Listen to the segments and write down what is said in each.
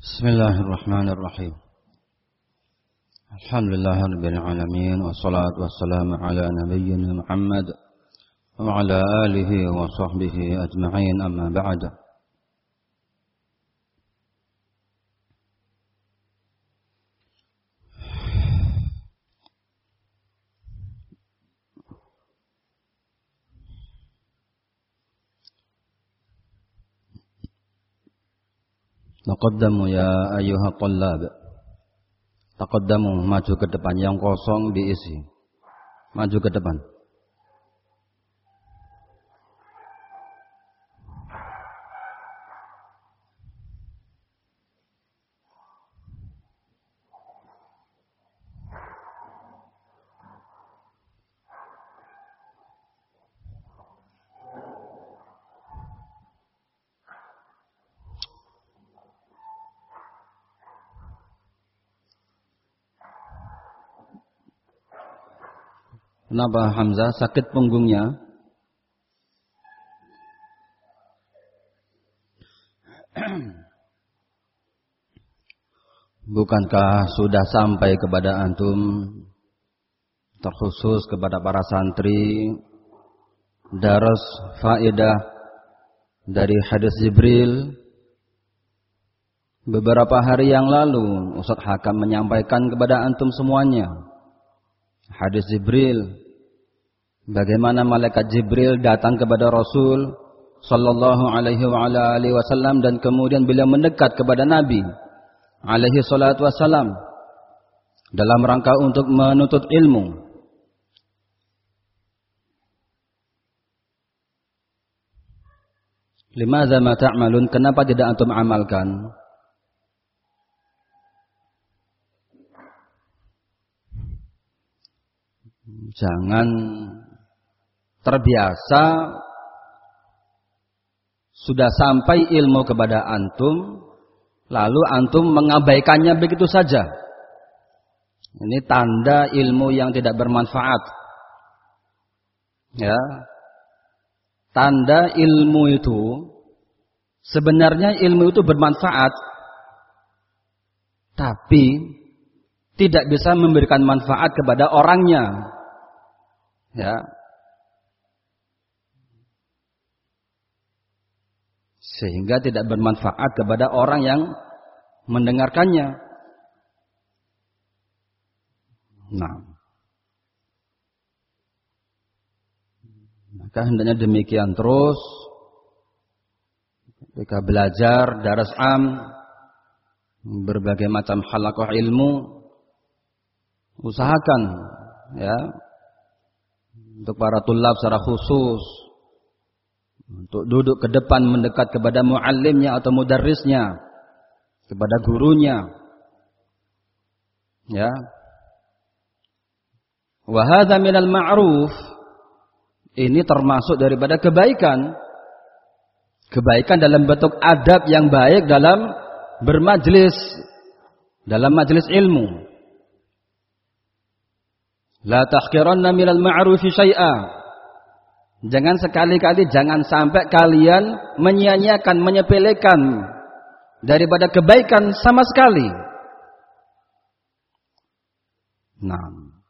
Bismillahirrahmanirrahim. Alhamdulillahirabbil alamin wassalatu wassalamu ala nabiyyina Muhammad wa ala alihi wa sahbihi ajma'in, amma ba'd. Taqaddamu ya ayyuha thallab. Taqaddamu, maju ke depan, yang kosong diisi. Maju ke depan. Kenapa Hamzah sakit punggungnya? Bukankah sudah sampai kepada antum, terkhusus kepada para santri, daras faedah dari hadis Jibril? Beberapa hari yang lalu Ustaz Hakam menyampaikan kepada antum semuanya hadis Jibril, bagaimana malaikat Jibril datang kepada Rasul sallallahu alaihi wasallam dan kemudian beliau mendekat kepada Nabi alaihi salatu wasallam dalam rangka untuk menuntut ilmu. Limadza ma ta'malun, kenapa tidak antum amalkan? Jangan terbiasa sudah sampai ilmu kepada antum, lalu antum mengabaikannya begitu saja. Ini tanda ilmu yang tidak bermanfaat. Ya. Tanda ilmu itu, sebenarnya ilmu itu bermanfaat, tapi tidak bisa memberikan manfaat kepada orangnya. Ya, sehingga tidak bermanfaat kepada orang yang mendengarkannya. Nah, maka hendaknya demikian terus. Ketika belajar daras am, berbagai macam halaqah ilmu, usahakan ya, untuk para tulab secara khusus untuk duduk ke depan mendekat kepada muallimnya atau mudarrisnya, kepada gurunya. Ya. Wa hadza minal ma'ruf. Ini termasuk daripada kebaikan. Kebaikan dalam bentuk adab yang baik dalam bermajlis, dalam majlis ilmu. La tahqiranna minal ma'rufi syai'a. Jangan sekali-kali, jangan sampai kalian menyia-nyiakan, menyepelekan daripada kebaikan sama sekali. Nah,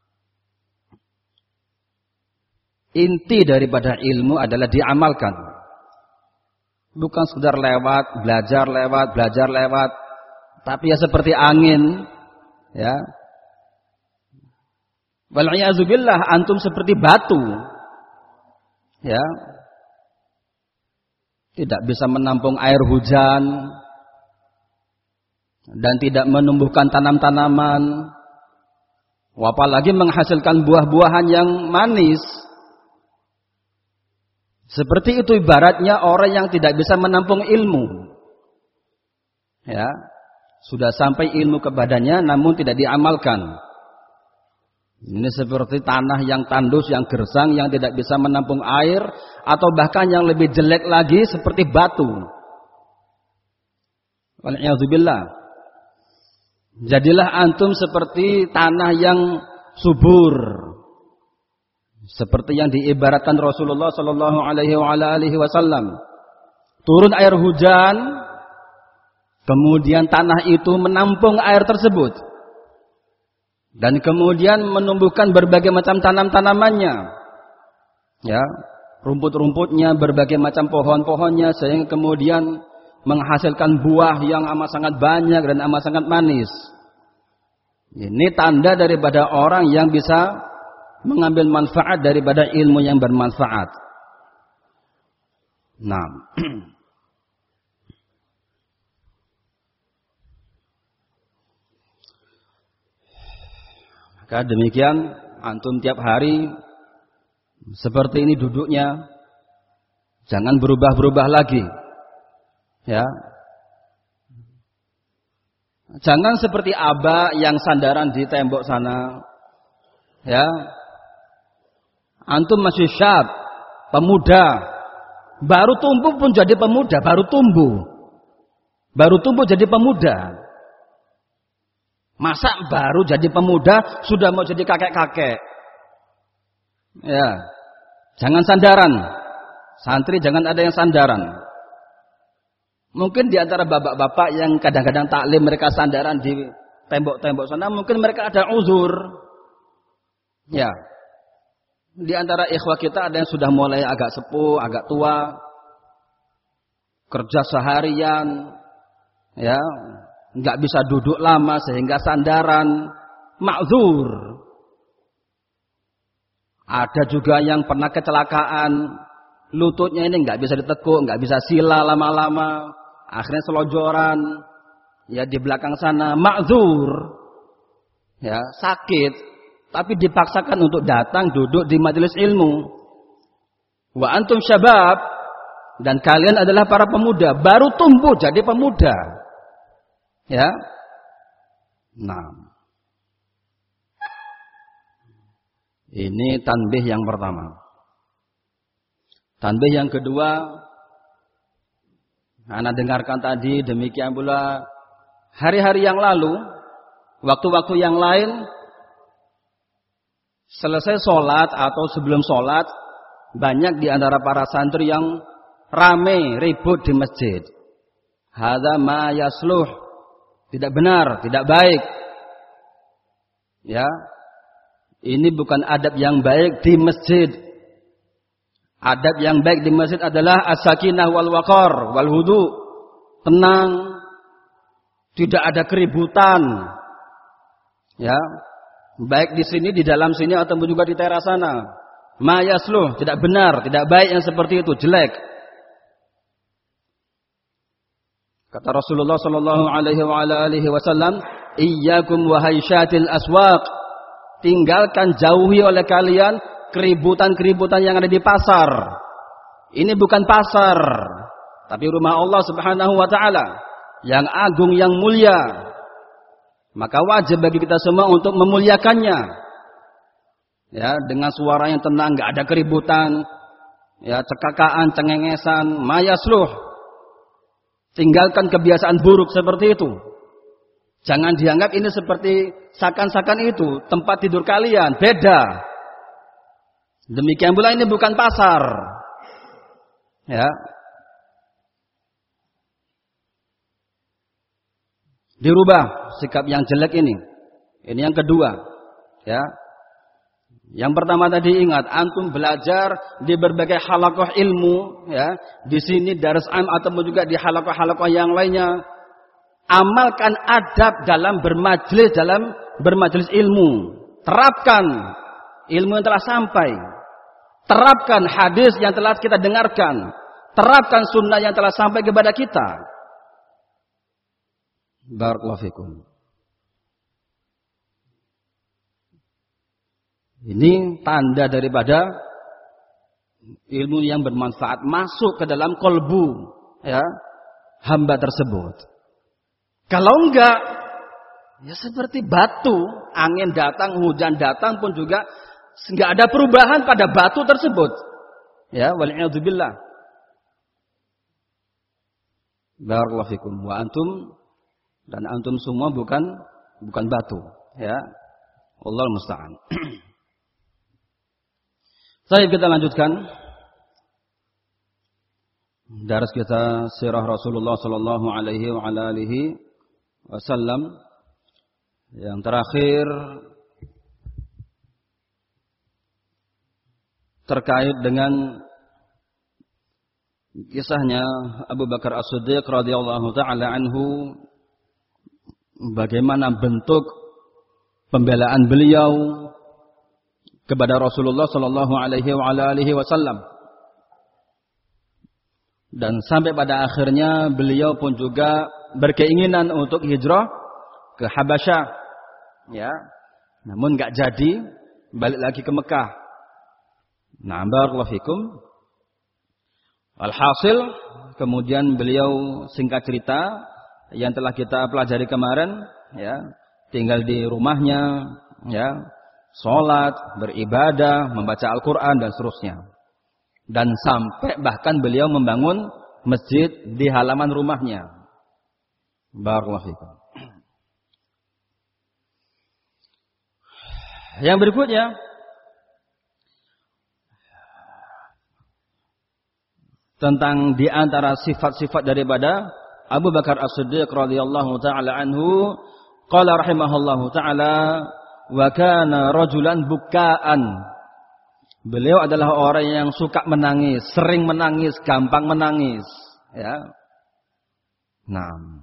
inti daripada ilmu adalah diamalkan. Bukan sekedar lewat, belajar lewat, tapi ya seperti angin, ya. Wal'iyazubillah, antum seperti batu, ya, tidak bisa menampung air hujan dan tidak menumbuhkan tanam-tanaman, apalagi menghasilkan buah-buahan yang manis. Seperti itu ibaratnya orang yang tidak bisa menampung ilmu, ya, sudah sampai ilmu kepadanya namun tidak diamalkan. Ini seperti tanah yang tandus, yang gersang, yang tidak bisa menampung air, atau bahkan yang lebih jelek lagi seperti batu. Wal'iyadzubillah. Jadilah antum seperti tanah yang subur, seperti yang diibaratkan Rasulullah sallallahu alaihi wasallam. Turun air hujan, Kemudian tanah itu menampung air tersebut. Dan kemudian menumbuhkan berbagai macam tanam-tanamannya. Ya, rumput-rumputnya, berbagai macam pohon-pohonnya, sehingga kemudian menghasilkan buah yang amat sangat banyak dan amat sangat manis. Ini tanda daripada orang yang bisa mengambil manfaat daripada ilmu yang bermanfaat. Nah, maka demikian antum tiap hari seperti ini duduknya, jangan berubah-berubah lagi. Ya. Jangan seperti Aba yang sandaran di tembok sana. Ya. Antum masih syab, pemuda. Baru tumbuh pun jadi pemuda, baru tumbuh. Baru tumbuh jadi pemuda. Masa baru jadi pemuda sudah mau jadi kakek-kakek? Ya. Jangan sandaran. Santri jangan ada yang sandaran. Mungkin di antara bapak-bapak yang kadang-kadang taklim mereka sandaran di tembok-tembok sana, mungkin mereka ada uzur. Ya. Di antara ikhwah kita ada yang sudah mulai agak sepuh, agak tua. Kerja seharian. Ya. Enggak bisa duduk lama sehingga sandaran, ma'dzur. Ada juga yang pernah kecelakaan, lututnya ini enggak bisa ditekuk, enggak bisa sila lama-lama, akhirnya selonjoran, ya di belakang sana, ma'dzur. Ya, sakit, tapi dipaksakan untuk datang duduk di majelis ilmu. Wa antum syabab, dan kalian adalah para pemuda, baru tumbuh jadi pemuda. Ya. Nah. Ini tanbih yang pertama. Tanbih yang kedua, Anda dengarkan tadi, demikian pula hari-hari yang lalu, waktu-waktu yang lain, selesai sholat atau sebelum sholat, banyak di antara para santri yang rame, ribut di masjid. Hadza ma yasluh. Tidak benar, tidak baik. Ya. Ini bukan adab yang baik di masjid. Adab yang baik di masjid adalah as-sakinah wal waqar wal wudu. Tenang. Tidak ada keributan. Ya. Baik di sini, di dalam sini ataupun juga di teras sana. Ma yasluh, tidak benar, tidak baik yang seperti itu, jelek. Kata Rasulullah sallallahu alaihi wasallam, "Iyyakum wa haisyatil aswaq." Tinggalkan, jauhi oleh kalian keributan-keributan yang ada di pasar. Ini bukan pasar, tapi rumah Allah Subhanahu wa taala yang agung, yang mulia. Maka wajib bagi kita semua untuk memuliakannya. Ya, dengan suara yang tenang, enggak ada keributan, ya, cekakaan, cengengesan, mayasluh. Tinggalkan kebiasaan buruk seperti itu. Jangan dianggap ini seperti sakan-sakan itu, tempat tidur kalian, beda. Demikian pula ini bukan pasar. Ya. Dirubah sikap yang jelek ini. Ini yang kedua. Ya. Yang pertama tadi ingat, antum belajar di berbagai halaqah ilmu, ya, di sini Darus Am ataupun juga di halaqah-halaqah yang lainnya. Amalkan adab dalam bermajlis ilmu. Terapkan ilmu yang telah sampai. Terapkan hadis yang telah kita dengarkan. Terapkan sunnah yang telah sampai kepada kita. Barakallahu fikum. Ini tanda daripada ilmu yang bermanfaat masuk ke dalam kolbu, ya, hamba tersebut. Kalau enggak, ya seperti batu, angin datang, hujan datang pun juga enggak ada perubahan pada batu tersebut. Ya, wal'iyadzubillah. Barakallahu fikum. Wa antum, dan antum semua bukan batu, ya. Wallahu musta'an. Baik, kita lanjutkan. Daras kita sirah Rasulullah sallallahu alaihi wa ala alihi wasallam. Yang terakhir terkait dengan kisahnya Abu Bakar As-Siddiq radhiyallahu taala anhu, bagaimana bentuk pembelaan beliau kepada Rasulullah sallallahu alaihi wa ala alihi wasallam. Dan sampai pada akhirnya beliau pun juga berkeinginan untuk hijrah ke Habasyah, ya. Namun enggak jadi, balik lagi ke Mekah. Nah, barakallahu fikum. Alhasil kemudian beliau, singkat cerita yang telah kita pelajari kemarin, ya, tinggal di rumahnya, ya, sholat, beribadah, membaca Al-Quran dan seterusnya. Dan sampai bahkan beliau membangun masjid di halaman rumahnya. Barakallahu fikum. Yang berikutnya tentang di antara sifat-sifat daripada Abu Bakar As-Siddiq radhiyallahu taala anhu, qala rahimahullahu taala, wa kana rajulan bukaan. Beliau adalah orang yang suka menangis, sering menangis, gampang menangis, ya. Nah,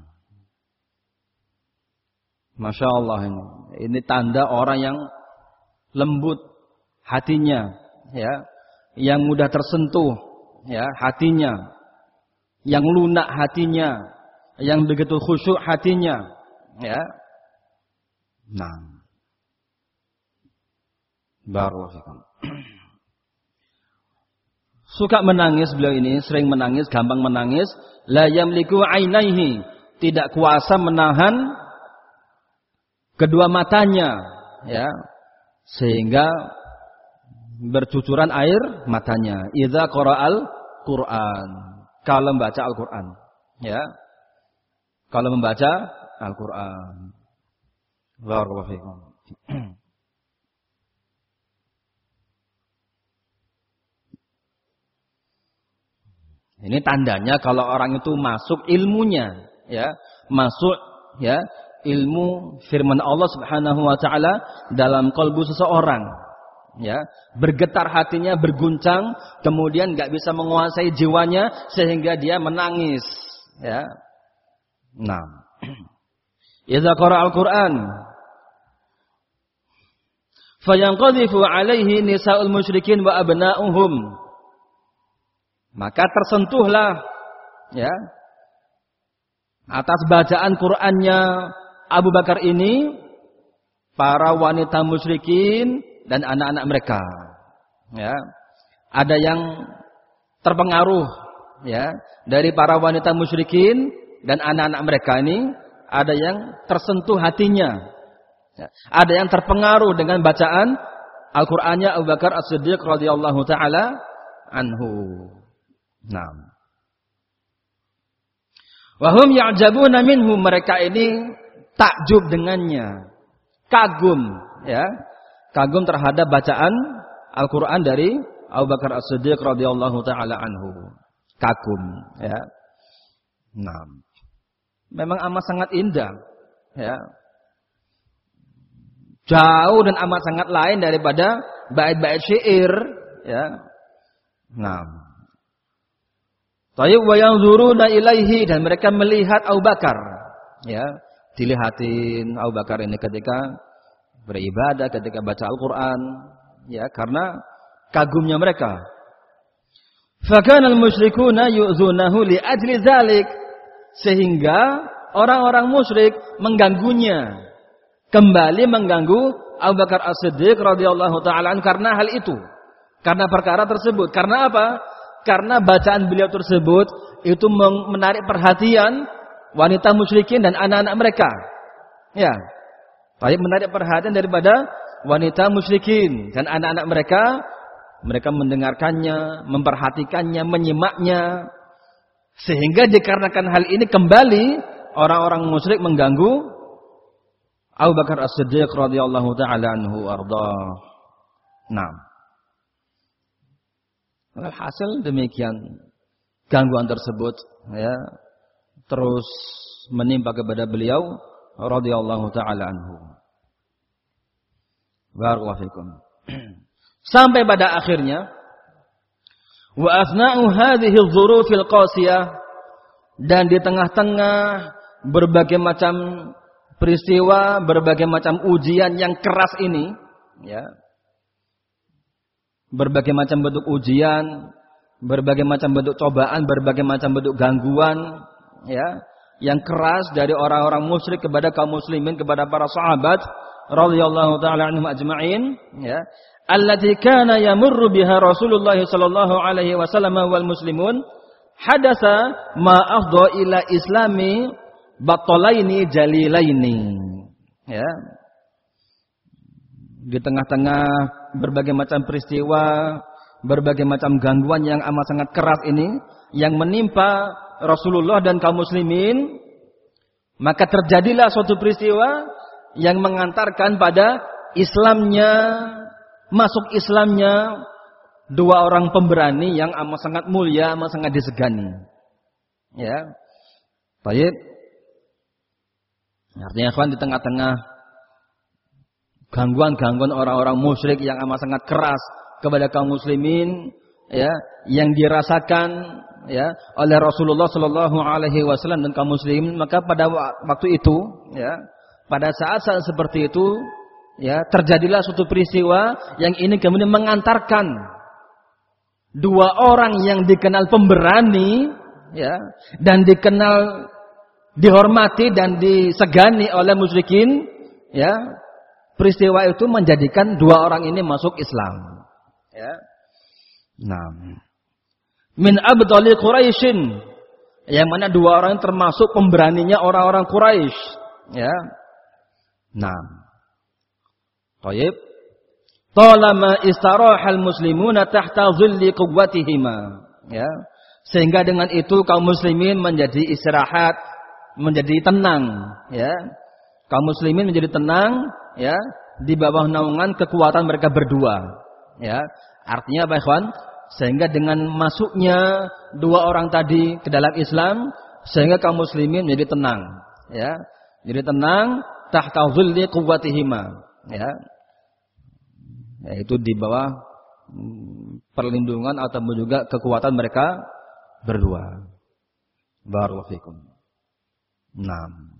Masya Allah ini tanda orang yang lembut hatinya, ya, yang mudah tersentuh, ya, hatinya, yang lunak hatinya, yang begitu khusyuk hatinya, ya. Nah, barakallahu. Suka menangis beliau ini, sering menangis, gampang menangis. La yamliku ainaihi, tidak kuasa menahan kedua matanya, ya, sehingga bercucuran air matanya. Idza qara'al Quran, kalau membaca Al-Quran, ya, kalau membaca Al-Quran. Barakallahu fikum. Ini tandanya kalau orang itu masuk ilmunya, ya, masuk, ya, ilmu firman Allah Subhanahu wa taala dalam kalbu seseorang, ya, bergetar hatinya, berguncang, kemudian enggak bisa menguasai jiwanya sehingga dia menangis, ya. Nah, idza qara'a al-Qur'an fayanqadhifu 'alaihi nisa'ul musyrikin wa abna'uhum, maka tersentuhlah, ya, atas bacaan Qur'annya Abu Bakar ini para wanita musyrikin dan anak-anak mereka, ya. Ada yang terpengaruh, ya, dari para wanita musyrikin dan anak-anak mereka ini, ada yang tersentuh hatinya, ya. Ada yang terpengaruh dengan bacaan Al-Qur'annya Abu Bakar As-Siddiq radhiyallahu taala anhu. Nah, wahum ya'jabuna minhu, mereka ini takjub dengannya, kagum, ya, kagum terhadap bacaan Al-Quran dari Abu Bakar As-Siddiq radhiyallahu taala anhu, kagum, ya. Nah, memang amat sangat indah, ya, jauh dan amat sangat lain daripada bait-bait syair, ya. Nah, tayyib wa yanzuruna ilaihi, dan mereka melihat Abu Bakar, ya, dilihatin Abu Bakar ini ketika beribadah, ketika baca Al-Qur'an, ya, karena kagumnya mereka. Fa kana al-musyrikuuna yu'dzunahu li ajli dzalik, sehingga orang-orang musyrik mengganggunya, kembali mengganggu Abu Bakar As-Siddiq radhiyallahu taala karena hal itu, karena perkara tersebut. Karena apa? Karena bacaan beliau tersebut itu menarik perhatian wanita musyrikin dan anak-anak mereka, ya. Baik, menarik perhatian daripada wanita musyrikin dan anak-anak mereka. Mereka mendengarkannya, memperhatikannya, menyimaknya, sehingga dikarenakan hal ini kembali orang-orang musyrik mengganggu Abu Bakar As-Siddiq radhiyallahu taala anhu arda. Nah, hasil demikian. gangguan tersebut ya terus menimpa kepada beliau radhiyallahu taala anhu. Barakallahu fikum. Sampai pada akhirnya wa athna'u hadhihi adh-dhurufil qasiyah, dan di tengah-tengah berbagai macam peristiwa, berbagai macam ujian yang keras ini ya. Berbagai macam bentuk ujian, berbagai macam bentuk cobaan, berbagai macam bentuk gangguan ya, yang keras dari orang-orang musyrik kepada kaum muslimin, kepada para sahabat radhiyallahu taala anhum ajma'in ya, allati kana yamurru biha Rasulullah sallallahu alaihi wasallam wal muslimun, hadatsa ma afdha ila islami batalaini jalilaini ya. Di tengah-tengah berbagai macam peristiwa, berbagai macam gangguan yang amat sangat keras ini yang menimpa Rasulullah dan kaum muslimin, maka terjadilah suatu peristiwa yang mengantarkan pada masuk Islamnya dua orang pemberani yang amat sangat mulia, amat sangat disegani. Ya. Baik. Artinya ikhwan, di tengah-tengah gangguan-gangguan orang-orang musyrik yang amat sangat keras kepada kaum muslimin ya, yang dirasakan ya oleh Rasulullah sallallahu alaihi wasallam dan kaum muslimin, maka pada waktu itu ya, pada saat-saat seperti itu ya, terjadilah suatu peristiwa yang ini kemudian mengantarkan dua orang yang dikenal pemberani ya, dan dikenal dihormati dan disegani oleh musyrikin ya. Peristiwa itu menjadikan dua orang ini masuk Islam. Ya. Nah, min abdali Quraisyin, yang mana dua orang termasuk pemberaninya orang-orang Quraisy. Ya. Nah, Taib. Talama istarahal muslimuna tahta dhilli quwwatihima. Ya. Sehingga dengan itu kaum muslimin menjadi istirahat, menjadi tenang. Ya. Kaum muslimin menjadi tenang ya di bawah naungan kekuatan mereka berdua ya. Artinya apa ikhwan? Sehingga dengan masuknya dua orang tadi ke dalam Islam, sehingga kaum muslimin menjadi tenang ya. Jadi tenang tahta dhilli quwwatihima ya. Yaitu di bawah perlindungan atau juga kekuatan mereka berdua. Barakallahu fikum. Nah,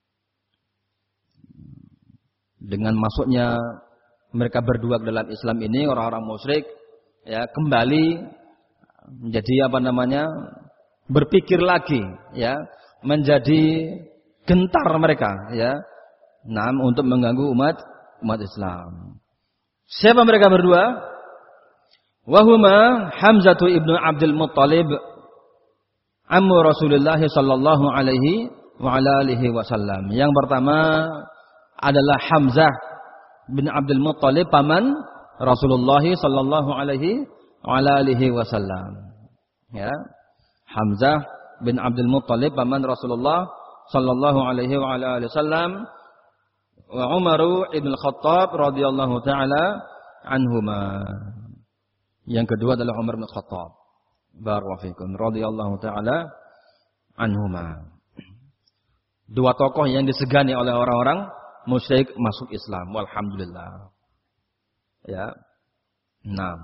dengan masuknya mereka berdua ke dalam Islam ini, orang-orang musyrik ya kembali menjadi berpikir lagi ya, menjadi gentar mereka ya, untuk mengganggu umat Islam. Siapa mereka berdua? Wahuma Hamzatu ibnu Abdul Muttalib, ammu Rasulullah sallallahu alaihi wa ala alihi wasallam. Yang pertama adalah Hamzah bin Abdul Muttalib, paman Rasulullah sallallahu alaihi wa ala alihi wasallam. Ya. Hamzah bin Abdul Muttalib, paman Rasulullah sallallahu alaihi wa ala alihi wasallam, wa Umar ibn Khattab radhiyallahu taala anhuma. Yang kedua adalah Umar bin Khattab. Barakallahu fikum, radhiyallahu taala anhuma. Dua tokoh yang disegani oleh orang-orang musyrik masuk Islam, walhamdulillah. Ya. Nah.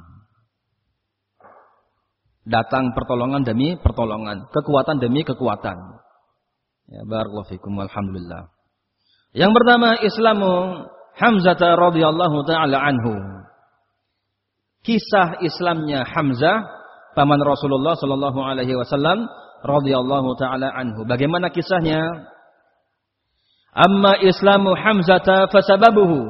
Datang pertolongan demi pertolongan, kekuatan demi kekuatan. Ya, barakallahu fikum, walhamdulillah. Yang pertama, Islamu Hamzah radhiyallahu taala anhu. Kisah Islamnya Hamzah, paman Rasulullah sallallahu alaihi wasallam radhiyallahu taala anhu. Bagaimana kisahnya? Amma Islamu Hamzah fasababuhu.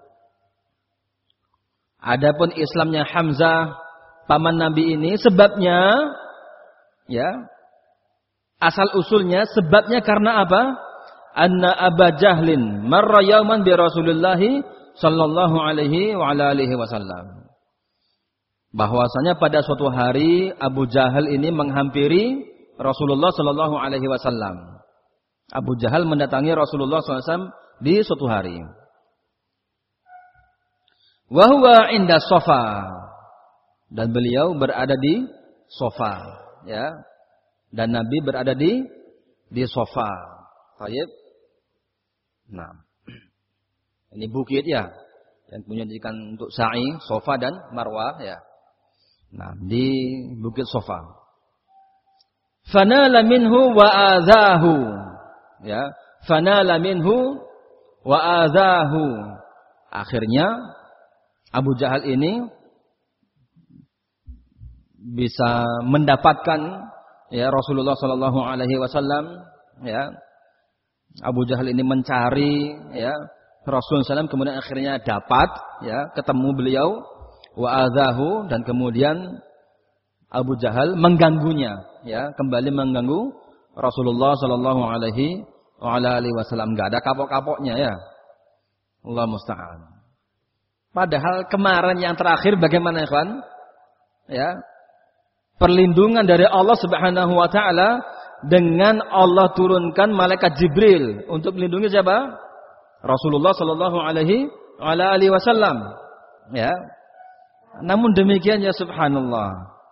Adapun Islamnya Hamzah, paman Nabi ini, sebabnya ya, asal usulnya sebabnya karena apa? Anna Aba Jahlin marra yauman bi Rasulillah sallallahu alaihi wa ala alihi wasallam. Bahwasanya pada suatu hari Abu Jahal ini menghampiri Rasulullah sallallahu alaihi wasallam. Abu Jahal mendatangi Rasulullah SAW di suatu hari. Wa huwa inda Safa, dan beliau berada di Safa, ya. dan Nabi berada di Safa. Baik. Nah, ini bukit ya, yang punya dijadikan untuk sa'i, Safa dan Marwah ya. Nah, di bukit Safa. Fanala minhu wa adzahu. Ya, fanala minhu wa adzahu. Akhirnya Abu Jahal ini bisa mendapatkan ya Rasulullah sallallahu alaihi wasallam ya. Abu Jahal ini mencari ya Rasulullah SAW, kemudian akhirnya dapat ya, ketemu beliau, wa adzahu, dan kemudian Abu Jahal mengganggunya ya, kembali mengganggu Rasulullah sallallahu alaihi wasallam. Enggak ada kapok-kapoknya ya. Allah musta'an. Padahal kemarin yang terakhir bagaimana ikhwan? Ya. Perlindungan dari Allah Subhanahu wa taala dengan Allah turunkan malaikat Jibril untuk melindungi siapa? Rasulullah sallallahu alaihi wasallam. Ya. Namun demikian ya subhanallah.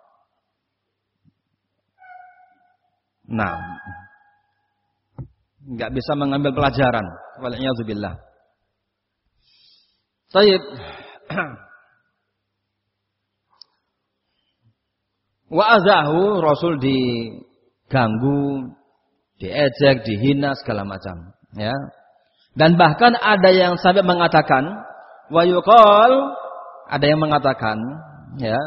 Nah, enggak bisa mengambil pelajaran. Wal'iyadzubillah. Baik. Wa azahu, Rasul diganggu, diejek, dihina segala macam, ya. Dan bahkan ada yang sampai mengatakan, wa yuqal, ada yang mengatakan, ya,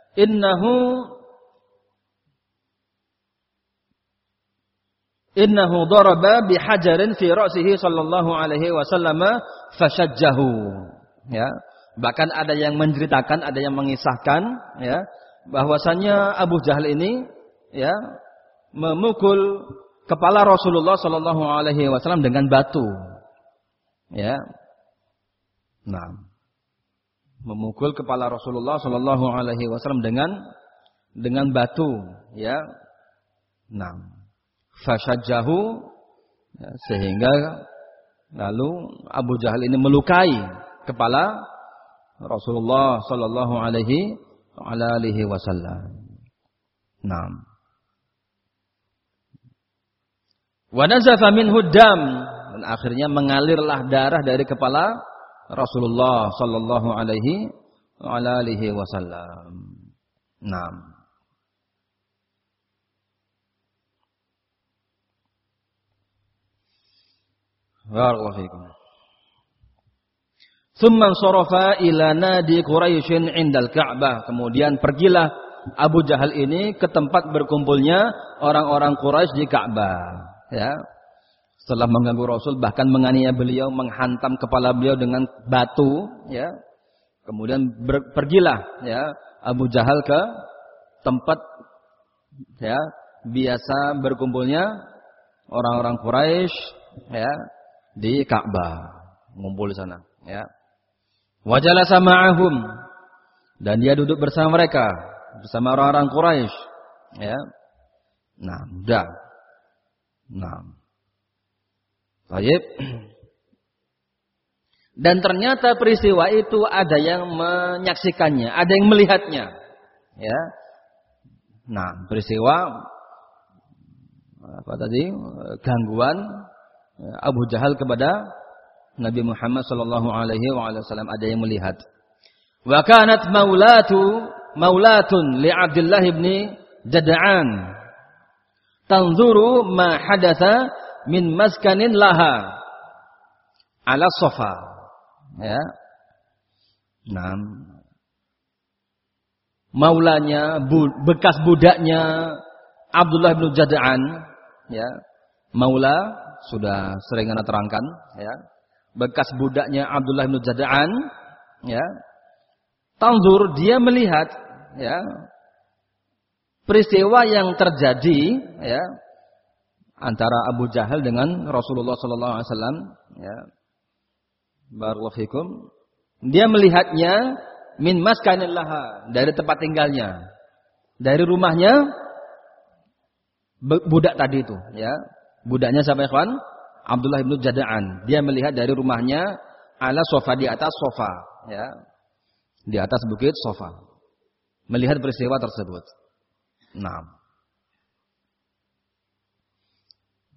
innahu daraba bihajarin fi ra'sihi sallallahu alaihi wasallam fashajjahu. Ya, bahkan ada yang menceritakan, ada yang mengisahkan ya, bahwasanya Abu Jahal ini ya memukul kepala Rasulullah sallallahu alaihi wasallam dengan batu. Ya. Nah, memukul kepala Rasulullah sallallahu alaihi wasallam dengan batu, ya. Nah, fashajjahu, ya, sehingga lalu Abu Jahal ini melukai kepala Rasulullah sallallahu alaihi wasallam. Naam. Wa nazafa minhu dam, dan akhirnya mengalirlah darah dari kepala Rasulullah sallallahu alaihi wasallam. Naam. Barakallahu fiikum. Tsumman sarafa ila nadi Quraisyin 'indal Ka'bah. Kemudian pergilah Abu Jahal ini ke tempat berkumpulnya orang-orang Quraisy di Ka'bah, ya. Setelah mengganggu Rasul, bahkan menganiaya beliau, menghantam kepala beliau dengan batu, ya. Kemudian pergilah ya Abu Jahal ke tempat ya biasa berkumpulnya orang-orang Quraisy, ya, di Ka'bah, ngumpul di sana, ya. Wajalasa ma'ahum, dan dia duduk bersama mereka, bersama orang-orang Quraisy, ya. Nah, udah. Nah. Baik. Dan ternyata peristiwa itu ada yang menyaksikannya, ada yang melihatnya, ya. Nah, peristiwa apa tadi? Gangguan Abu Jahal kepada Nabi Muhammad sallallahu alaihi wasallam, ada yang melihat. Wa kanat maulatun li Abdullah bin Jad'an tanzuru ma hadatsa min maskanin laha ala Safa, ya. Nah, maulanya, bekas budaknya Abdullah bin Jad'an, ya. Maula sudah sering ana terangkan, ya. Bekas budaknya Abdullah bin Jad'an, ya. Tanzur, dia melihat, ya, peristiwa yang terjadi, ya, antara Abu Jahal dengan Rasulullah sallallahu alaihi wasallam, ya. Barakallahu fikum. Dia melihatnya min maskanil laha, dari tempat tinggalnya, dari rumahnya budak tadi itu, ya. Budaknya siapa, ikhwan? Abdullah bin Jad'an. Dia melihat dari rumahnya ala Safa, di atas Safa, ya. Di atas bukit Safa. Melihat peristiwa tersebut. Nah.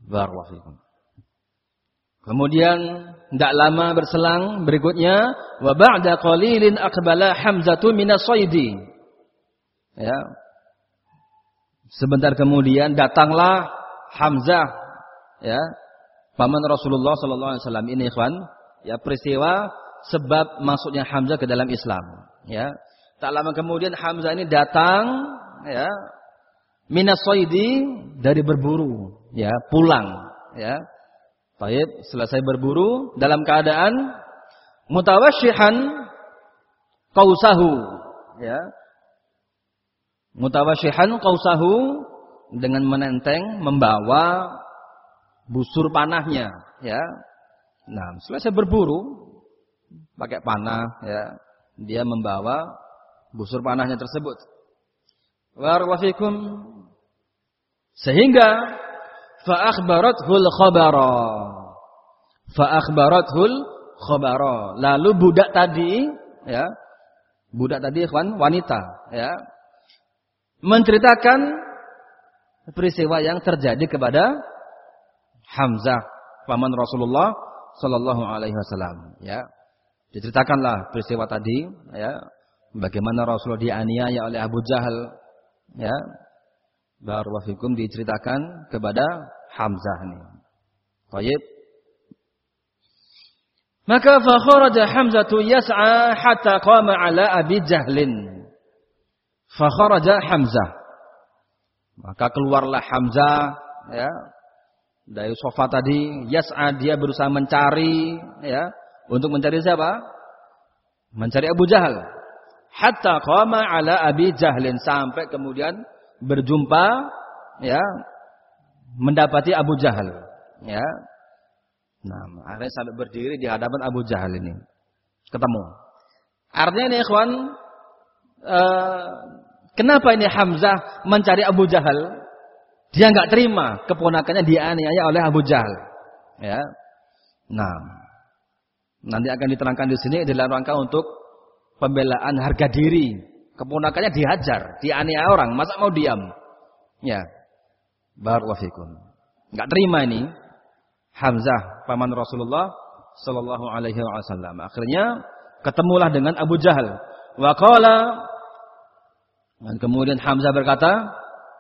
Barakallahu fikum. Kemudian tidak lama berselang berikutnya, wa ba'da qalilin aqbala Hamzatu minas saidi. Ya. Sebentar kemudian datanglah Hamzah, ya, paman Rasulullah sallallahu alaihi wasallam. Ini ikhwan, ya, peristiwa sebab masuknya Hamzah ke dalam Islam, ya. Tak lama kemudian Hamzah ini datang, ya, minas saidi, dari berburu, ya, pulang, ya. Baik, selesai berburu dalam keadaan mutawasyihan qausahu, ya. Mutawasyihan qausahu, dengan menenteng, membawa busur panahnya, ya. Nah, selesai berburu pakai panah, ya. Dia membawa busur panahnya tersebut. Barakallahu fikum. Sehingga Fa'akhbarathul khabara. Lalu budak tadi, ya, budak tadi ikhwan, wanita, ya, menceritakan peristiwa yang terjadi kepada Hamzah, paman Rasulullah sallallahu alaihi wasallam, ya. Diceritakanlah peristiwa tadi, ya, bagaimana Rasulullah dianiaya oleh Abu Jahal, ya. Barakallahu fikum, diceritakan kepada Hamzah ini. Baik. Maka fa kharaja Hamzatu yas'a hatta qama ala Abi Jahlin. Fa kharaja Hamzah. Maka keluarlah Hamzah, ya, dari sofa tadi, yas'a, dia berusaha mencari, ya, untuk mencari siapa? Mencari Abu Jahal. Hatta qama ala Abi Jahlin, sampai kemudian berjumpa, ya, mendapati Abu Jahal, ya. Nah, akhirnya sampai berdiri di hadapan Abu Jahal ini, ketemu. Artinya ini ikhwan, kenapa ini Hamzah mencari Abu Jahal? Dia nggak terima keponakannya dianiaya oleh Abu Jahal, ya. Nah, nanti akan diterangkan di sini dalam rangka untuk pembelaan harga diri. Keponakannya dihajar, dianiaya orang, masa mau diam? Ya. Barakallahu fikum. Enggak terima ini Hamzah, paman Rasulullah sallallahu alaihi wasallam. Akhirnya ketemulah dengan Abu Jahal. Wa qala, dan kemudian Hamzah berkata,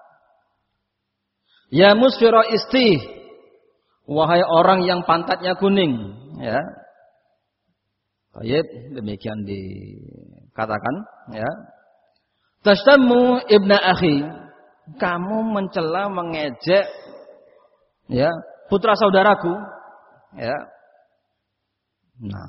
"Ya musfira istih, wahai orang yang pantatnya kuning." Ya. Baik, demikian dikatakan, ya. Tashtammu ibna akhi, kamu mencela, mengejek, ya, putra saudaraku, ya. Nah.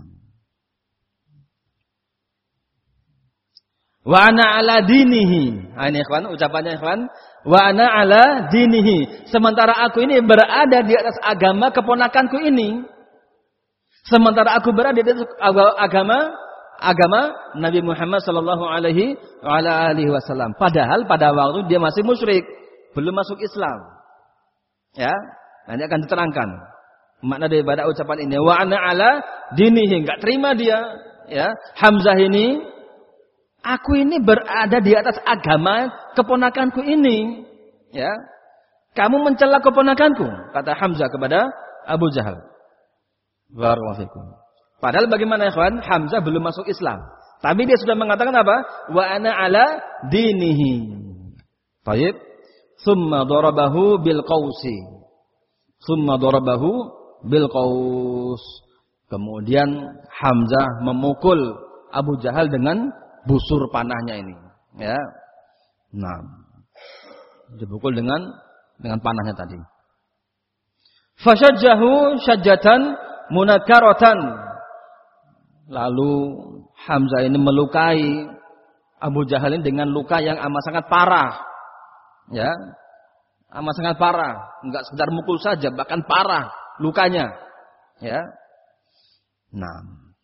Wa ana ala dinihi. Ini ikhwan, ucapannya ikhwan, wa ana ala dinihi. Sementara aku ini berada di atas agama keponakanku ini. Sementara aku berada di atas agama Nabi Muhammad sallallahu alaihi wasallam. Padahal pada waktu dia masih musyrik, belum masuk Islam. Ya, nanti akan diterangkan makna daripada ucapan ini. Wa ana ala dinihi, enggak terima dia, ya. Hamzah ini, aku ini berada di atas agama keponakanku ini, ya. Kamu mencela keponakanku, kata Hamzah kepada Abu Jahal. Barakallahu fikum. Padahal bagaimana ikhwan? Hamzah belum masuk Islam. Tapi dia sudah mengatakan apa? Wa ana ala dinihi. Baik. Tsumma darabahu bil qausi. Tsumma darabahu bil qaus. Kemudian Hamzah memukul Abu Jahal dengan busur panahnya ini, ya. Nah, dipukul dengan panahnya tadi. Fashajjahu syajjatan munakaratan. Lalu Hamzah ini melukai Abu Jahal ini dengan luka yang amat sangat parah, ya, amat sangat parah. Enggak sekedar mukul saja, bahkan parah lukanya, ya. Nah,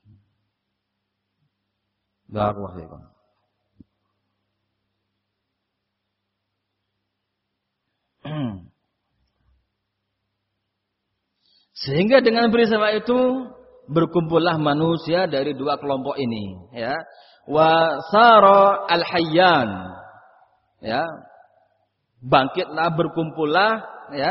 barakallahu fiikum. Sehingga dengan peristiwa itu berkumpullah manusia dari dua kelompok ini, ya. Wa sara al-hayyan, ya. Bangkitlah, berkumpullah, ya,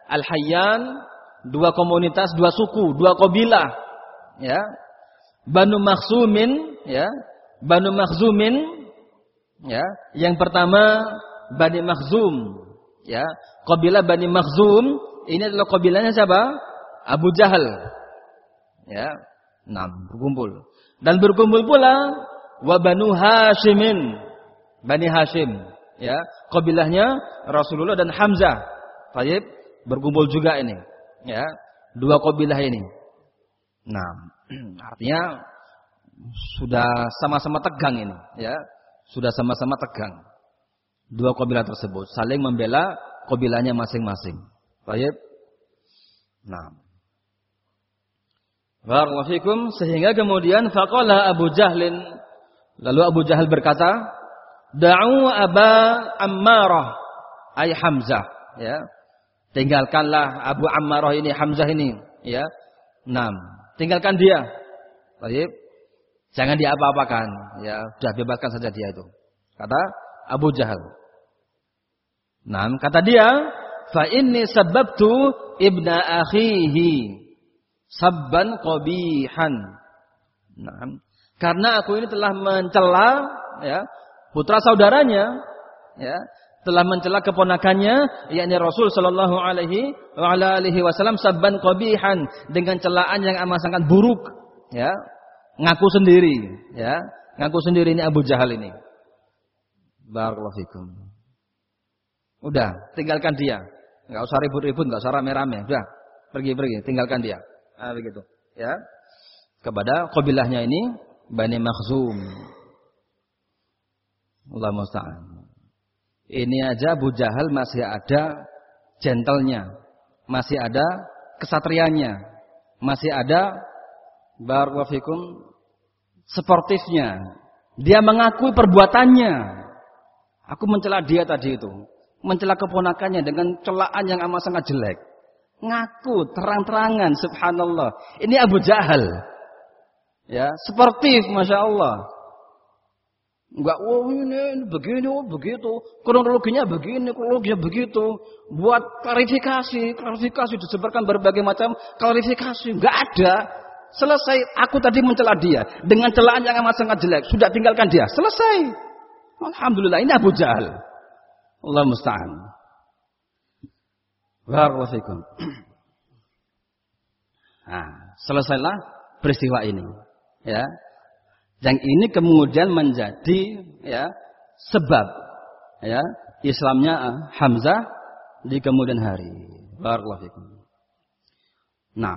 Al-Hayyan, 2 komunitas, 2 suku, 2 kabilah, ya. Banu Makhzumin, ya. Banu Makhzumin, ya. Yang pertama Bani Makhzum, ya. Kabilah Bani Makhzum ini adalah kabilahnya siapa? Abu Jahal. Ya. 6 berkumpul. Dan berkumpul pula wa Banu Hashimin, Bani Hashim, ya. Kabilahnya Rasulullah dan Hamzah. Baik, berkumpul juga ini, ya. 2 kabilah ini. Nah, artinya sudah sama-sama tegang ini, ya. Sudah sama-sama tegang. 2 kabilah tersebut saling membela kabilahnya masing-masing. Baik. Nah. Barakallahu fikum, sehingga kemudian faqala Abu Jahlin, lalu Abu Jahal berkata, "Da'u Aba Ammarah ay Hamzah." Ya. Tinggalkanlah Abu Ammarah ini, Hamzah ini, ya. 6. Tinggalkan dia. Baik. Jangan diapa-apakan, ya, sudah bebaskan saja dia itu. Kata Abu Jahal. 6. Kata dia, "Fa inni sababtu ibna akhihi sabban qabihan." Nah, karena aku ini telah mencela, ya, putra saudaranya, ya, telah mencela keponakannya, yakni Rasul sallallahu alaihi wasallam sabban qabihan, dengan celaan yang amat sangat buruk, ya. Ngaku sendiri, ya. Ngaku sendiri ini Abu Jahal ini. Barakallahu fikum. Udah, tinggalkan dia. Enggak usah ribut-ribut, enggak usah rame-rame. Udah, pergi, tinggalkan dia. Nah, begitu, ya. Kepada kabilahnya ini Bani Makhzum. Allah musta'an. Ini aja Abu Jahal masih ada gentlenya, masih ada kesatrianya, masih ada barakallahu fikum sportifnya. Dia mengakui perbuatannya. Aku mencela dia tadi itu, mencela keponakannya dengan celaan yang amat sangat jelek. Ngaku terang-terangan, subhanallah. Ini Abu Jahal, ya, sportif, masya Allah. Enggak, oh ini begini, oh begitu, kronologinya begini, kronologinya begitu. Buat klarifikasi disebarkan berbagai macam klarifikasi. Enggak ada. Selesai, aku tadi mencela dia dengan celaan yang amat sangat jelek. Sudah, tinggalkan dia. Selesai. Alhamdulillah, ini Abu Jahal. Allah musta'an. Barakallahu fikum. Nah, selesailah peristiwa ini, ya. Yang ini kemudian menjadi, ya, sebab, ya, Islamnya Hamzah di kemudian hari. Barakallahu fikum. Nah.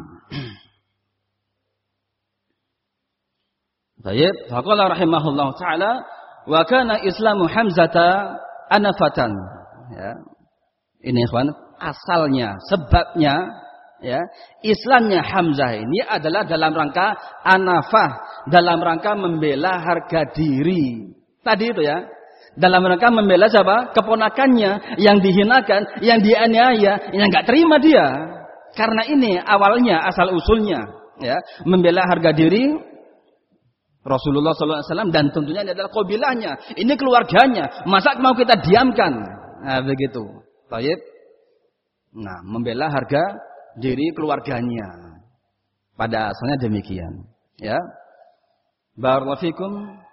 Baik, faqala rahimahullahu taala wa kana Islamu Hamzata anafatan. Ya. Ini ikhwan, asalnya, sebabnya, ya, Islamnya Hamzah ini adalah dalam rangka anafah, dalam rangka membela harga diri. Tadi itu, ya. Dalam rangka membela siapa? Keponakannya yang dihinakan, yang dianiaya, yang enggak terima dia. Karena ini awalnya, asal usulnya, ya, membela harga diri Rasulullah SAW, dan tentunya ini adalah kabilahnya, ini keluarganya. Masa mau kita diamkan? Nah, begitu. Baik. Nah, membela harga diri keluarganya. Pada asalnya demikian, ya. Barakallahu fikum.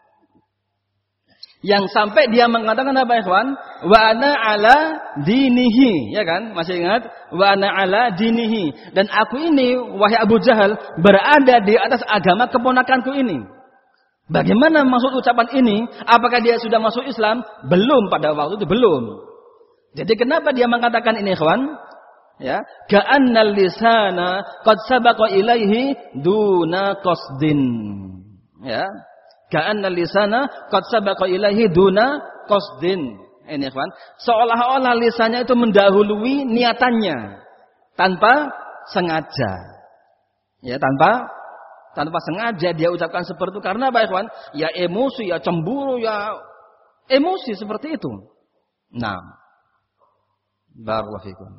Yang sampai dia mengatakan apa, ikhwan? Wa ana ala dinihi, ya kan? Masih ingat? Wa ana ala dinihi. Dan aku ini, wahai Abu Jahal, berada di atas agama keponakanku ini. Bagaimana maksud ucapan ini? Apakah dia sudah masuk Islam? Belum, pada waktu itu belum. Jadi kenapa dia mengatakan ini, ikhwan? Ya, ka'annal lisana qad sabaqa ilaihi duna qasdin. Ya. Ka'annal lisana qad sabaqa ilaihi duna qasdin. Ini, ikhwan, seolah-olah lisannya itu mendahului niatannya tanpa sengaja. Ya, tanpa sengaja dia ucapkan seperti itu. Karena apa, ikhwan? Ya emosi, ya cemburu, ya emosi seperti itu. Nah, barakallahu fikum.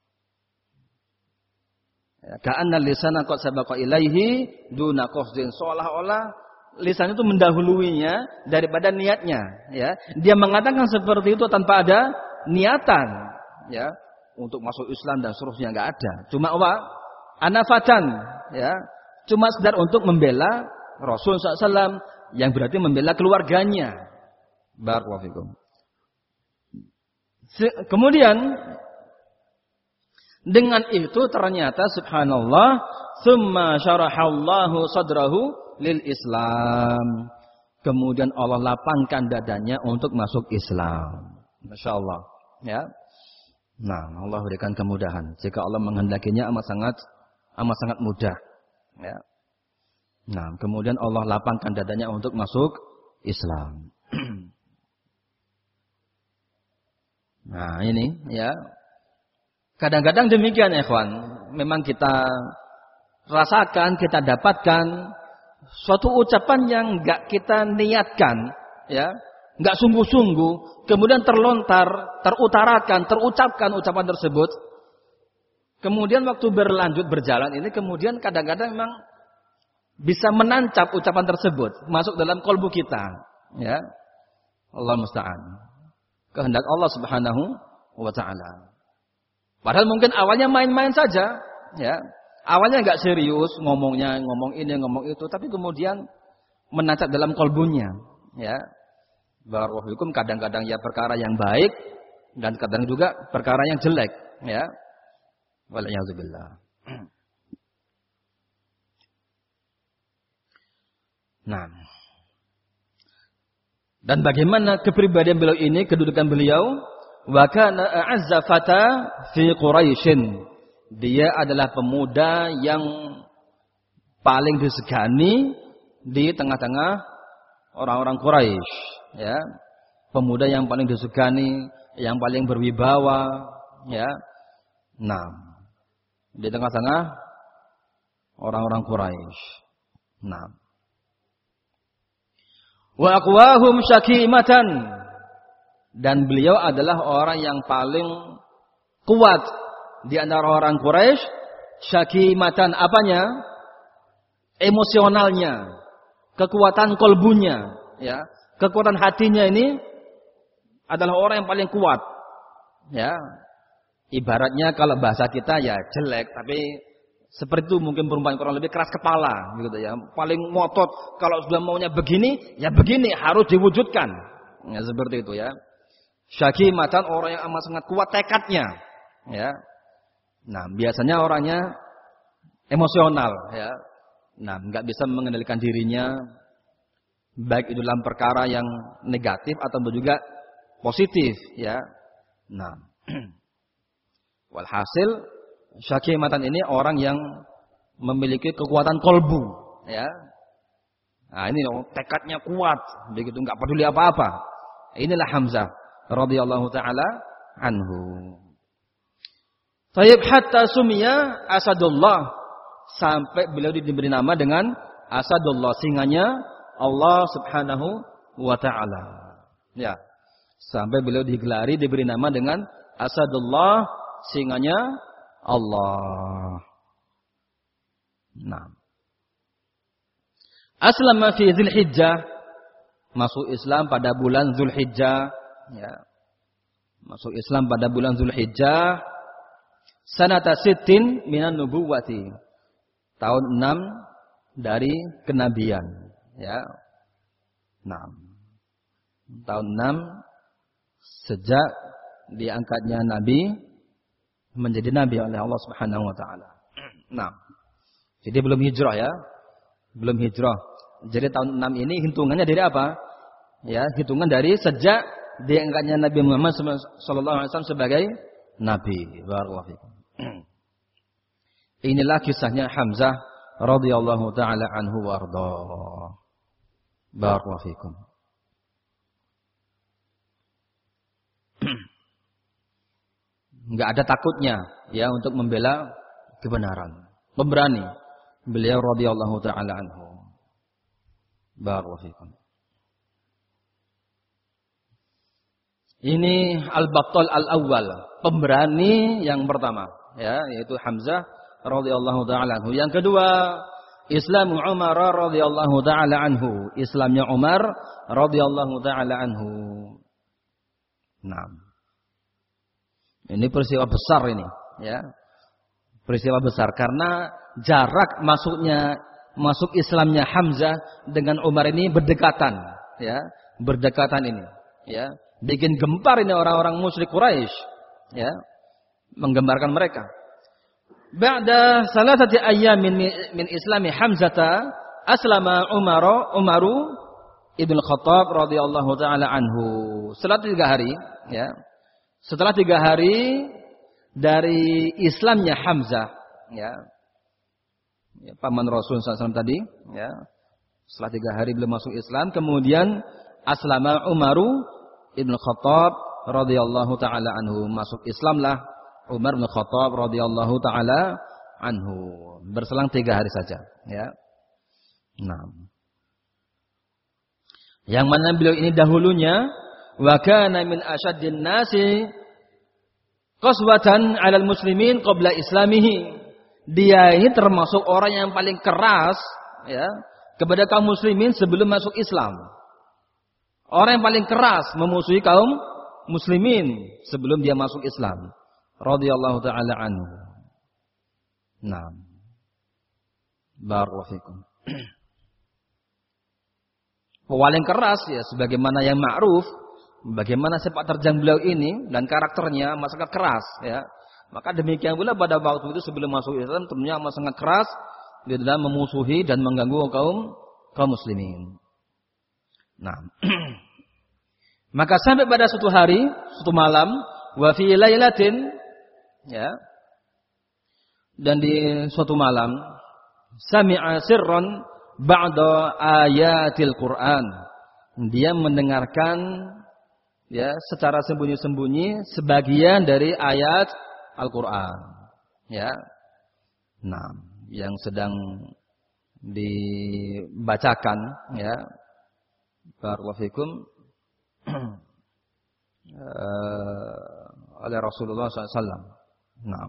Ya, ka'anna lisana qad sabaqa ilaihi duna qasdin. Seolah-olah lisan itu mendahuluinya daripada niatnya, ya. Dia mengatakan seperti itu tanpa ada niatan, ya. untuk masuk Islam dan seterusnya, enggak ada. Cuma apa? Anafatan, ya. Cuma sekedar untuk membela Rasul SAW, yang berarti membela keluarganya. Barakallahu fikum. Kemudian dengan itu ternyata subhanallah, summa syarahallahu sadrahu lil Islam. Kemudian Allah lapangkan dadanya untuk masuk Islam. Masya Allah. Ya. Nah, Allah berikan kemudahan. Jika Allah menghendakinya amat sangat mudah. Ya. Nah, kemudian Allah lapangkan dadanya untuk masuk Islam. Nah, ini ya. Kadang-kadang demikian ya, ikhwan. Memang kita rasakan, kita dapatkan suatu ucapan yang enggak kita niatkan, ya, enggak sungguh-sungguh, kemudian terlontar, terutarakan, terucapkan ucapan tersebut. Kemudian waktu berlanjut berjalan ini, kemudian kadang-kadang memang bisa menancap ucapan tersebut masuk dalam kolbu kita, ya. Allah musta'an. Kehendak Allah Subhanahu wa taala. Padahal mungkin awalnya main-main saja, ya. Awalnya enggak serius ngomong ini, ngomong itu, tapi kemudian menancap dalam kolbunya, ya. Barakallahu fikum, kadang-kadang ya perkara yang baik dan kadang juga perkara yang jelek, ya. Wal'iyadzubillah. Nah. Dan bagaimana kepribadian beliau ini, kedudukan beliau? Wa kana a'azza fata fi Quraisyin. Dia adalah pemuda yang paling disegani di tengah-tengah orang-orang Quraisy, ya. Pemuda yang paling disegani, yang paling berwibawa, ya. Nah, di tengah-tengah orang-orang Quraisy. Nah. Wa aqwahum syakimatan. Dan beliau adalah orang yang paling kuat di antara orang Quraisy, syakimatan, apanya? Emosionalnya, kekuatan kolbunya, ya. Kekuatan hatinya ini adalah orang yang paling kuat, ya. Ibaratnya kalau bahasa kita ya jelek, tapi seperti itu mungkin perumpamaan kurang lebih keras kepala, gitu ya. Paling ngotot, kalau sudah maunya begini, ya begini, harus diwujudkan. Ya, seperti itu ya. Syakimatan, orang yang amat sangat kuat tekadnya, ya. Nah, biasanya orangnya emosional, ya. Nah, nggak bisa mengendalikan dirinya, baik itu dalam perkara yang negatif atau juga positif, ya. Nah, walhasil syakimatan ini orang yang memiliki kekuatan kolbu, ya. Nah, ini tekadnya kuat, begitu nggak peduli apa-apa. Inilah Hamzah radhiyallahu taala anhu. Tayyib hatta sumia Asadullah, sampai beliau diberi nama dengan Asadullah, singanya Allah Subhanahu wa taala. Ya. Sampai beliau digelari, diberi nama dengan Asadullah, singanya Allah. Nah. Aslama fi Dzulhijjah, masuk Islam pada bulan Dzulhijjah, ya. Masuk Islam pada bulan Dzulhijjah sanata sittin minan nubuwati, tahun 6 dari kenabian, ya. Nah, tahun 6 sejak diangkatnya nabi menjadi nabi oleh Allah Subhanahu wa taala. Nah, jadi belum hijrah, ya. Belum hijrah. Jadi tahun 6 ini hitungannya dari apa? Ya, hitungan dari sejak diangkatnya Nabi Muhammad sallallahu alaihi wasallam sebagai nabi. Barakallahu fikum. Inilah kisahnya Hamzah radhiyallahu taala anhu wa arda. Barakallahu fikum. Enggak ada takutnya, ya, untuk membela kebenaran. Pemberani beliau radhiyallahu taala anhu. Barakallahu fikum. Ini al-battal al-awwal, pemberani yang pertama, ya, yaitu Hamzah radhiyallahu taala anhu. Yang kedua, Islamu Umar radhiyallahu taala anhu, Islamnya Umar radhiyallahu taala anhu. Naam. Ini peristiwa besar ini, ya. Peristiwa besar karena jarak masuk Islamnya Hamzah dengan Umar ini berdekatan, ya. Berdekatan ini, ya. Bikin gempar ini orang-orang musyrik Quraisy, ya. Menggemparkan mereka. Ba'da salasati ayyamin min islami Hamzata aslama Umaru Ibn Khattab radhiyallahu taala anhu. Setelah 3 hari, ya. Setelah 3 hari dari Islamnya Hamzah, ya, paman Rasul SAW tadi, ya, setelah 3 hari belum masuk Islam, kemudian aslama Umaru Ibn Khattab radhiyallahu taala anhu, masuk Islamlah Umar bin Khattab radhiyallahu taala anhu. Berselang 3 hari saja, ya. Nah, yang mana beliau ini dahulunya wa kana min asyaddin nasi qaswatan 'alal muslimin qabla islamihi. Dia ini termasuk orang yang paling keras, ya, kepada kaum muslimin sebelum masuk Islam. Orang yang paling keras memusuhi kaum muslimin sebelum dia masuk Islam. Radhiyallahu taala anhu. Nah. Barakallahu fikum. Paling keras, ya, sebagaimana yang ma'ruf, bagaimana sepak terjang beliau ini dan karakternya sangat keras, ya. Maka demikian pula pada waktu itu sebelum masuk Islam tentunya sangat keras di dalam memusuhi dan mengganggu kaum muslimin. Nah, maka sampai pada suatu hari, suatu malam, wa fi lailatin, ya, dan di suatu malam, sami'a sirran ba'da ayatil Quran. Dia mendengarkan, ya, secara sembunyi-sembunyi sebagian dari ayat Al-Quran, ya. Nah, yang sedang dibacakan, ya, barakallahu fikum, oleh Rasulullah SAW. Nah,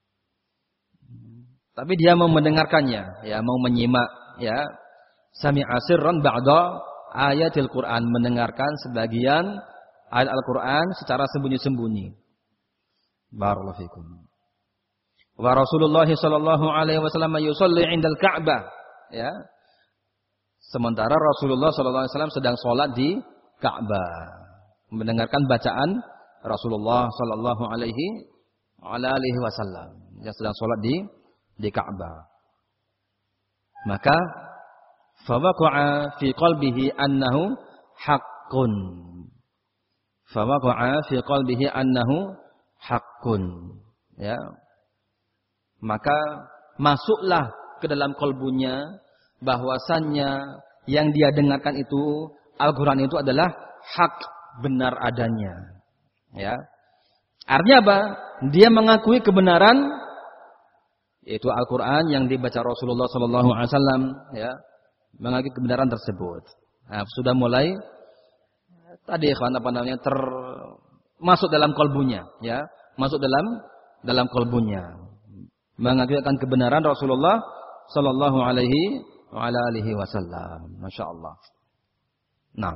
tapi dia mau mendengarkannya, ya, mau menyimak, ya. Sami'a sirran ba'da ayatil Quran, mendengarkan sebagian ayat Al-Quran secara sembunyi-sembunyi. Barakallahu fikum. Wa Rasulullah sallallahu alaihi wasallam yusalli 'indal Ka'bah, ya. Sementara Rasulullah sallallahu alaihi wasallam sedang salat di Ka'bah, mendengarkan bacaan Rasulullah sallallahu alaihi wasallam yang sedang salat di Ka'bah. Maka fawaqa'a fi qalbihi annahu haqqun. Fawaqa'a fi qalbihi annahu haqqun, ya. Maka masuklah ke dalam kalbunya bahwasannya yang dia dengarkan itu Al-Qur'an itu adalah hak, benar adanya, ya. Artinya apa? Dia mengakui kebenaran, yaitu Al-Qur'an yang dibaca Rasulullah sallallahu alaihi wasallam, ya. Mengakui kebenaran tersebut. Nah, sudah mulai tadi ikhwan masuk dalam kalbunya, ya. Masuk dalam kalbunya. Mengakui akan kebenaran Rasulullah sallallahu alaihi wasallam. Masyaallah. Nah.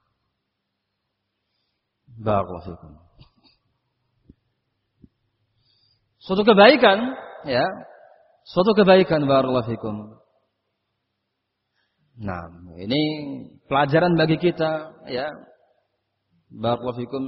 Barakallahu fikum. Suatu kebaikan, ya. Suatu kebaikan, barakallahu fikum. Nah, ini pelajaran bagi kita, ya. Barakallahu fikum.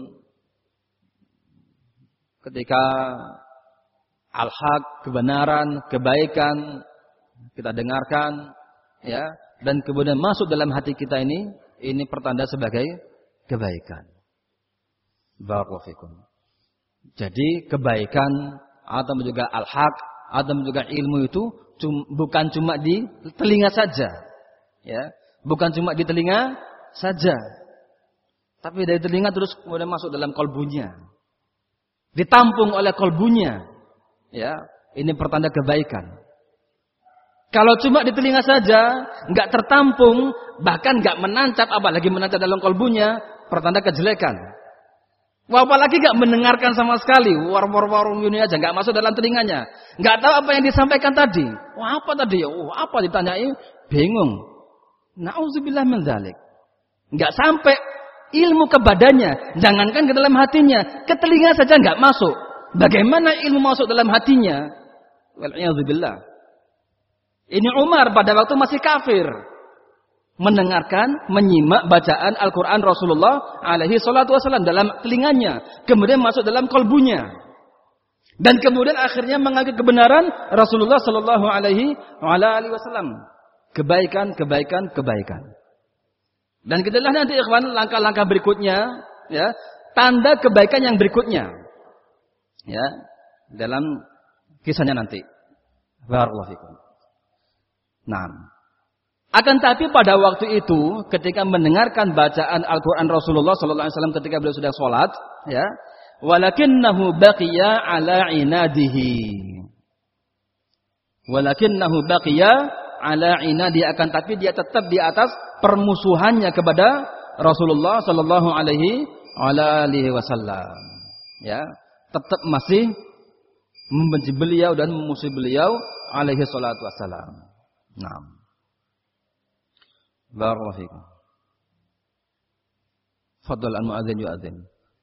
Ketika al-haq, kebenaran, kebaikan kita dengarkan, ya, dan kemudian masuk dalam hati kita ini pertanda sebagai kebaikan. Barakallahu fikum. Jadi kebaikan atau juga al-haq atau juga ilmu itu bukan cuma di telinga saja, ya, bukan cuma di telinga saja, tapi dari telinga terus kemudian masuk dalam kalbunya, ditampung oleh kalbunya, ya. Ini pertanda kebaikan. Kalau cuma di telinga saja, nggak tertampung, bahkan nggak menancap, apalagi menancap dalam kalbunya, pertanda kejelekan. Wah, apalagi nggak mendengarkan sama sekali, warung ini aja nggak masuk dalam telinganya, nggak tahu apa yang disampaikan tadi. Wah, apa tadi ya? Apa ditanyai? Bingung. Nauzubillah min dzalik. Nggak sampai ilmu ke badannya, jangankan ke dalam hatinya, ke telinga saja nggak masuk. Bagaimana ilmu masuk dalam hatinya? Wal'iyadzubillah. Ini Umar pada waktu masih kafir. Mendengarkan, menyimak bacaan Al-Quran Rasulullah alaihi salatu wasallam dalam telinganya. Kemudian masuk dalam kalbunya. Dan kemudian akhirnya mengaku kebenaran Rasulullah sallallahu alaihi wasallam. Kebaikan. Dan kita lihat nanti ikhwan langkah-langkah berikutnya, ya, tanda kebaikan yang berikutnya. Ya, dalam kisahnya nanti. Barakallahu fikum. Nah, akan tapi pada waktu itu ketika mendengarkan bacaan Al-Qur'an Rasulullah sallallahu alaihi wasallam ketika beliau sudah salat, ya, walakinnahu baqiya ala inadihi. Walakinnahu baqiya ala inadihi, akan tapi dia tetap di atas permusuhannya kepada Rasulullah sallallahu alaihi wasallam. Ya, tetap masih membenci beliau dan memusuhi beliau alaihi salatu wasallam. Naam. Barakallahu fikum. Fadhal al-muadzin yu'adzin.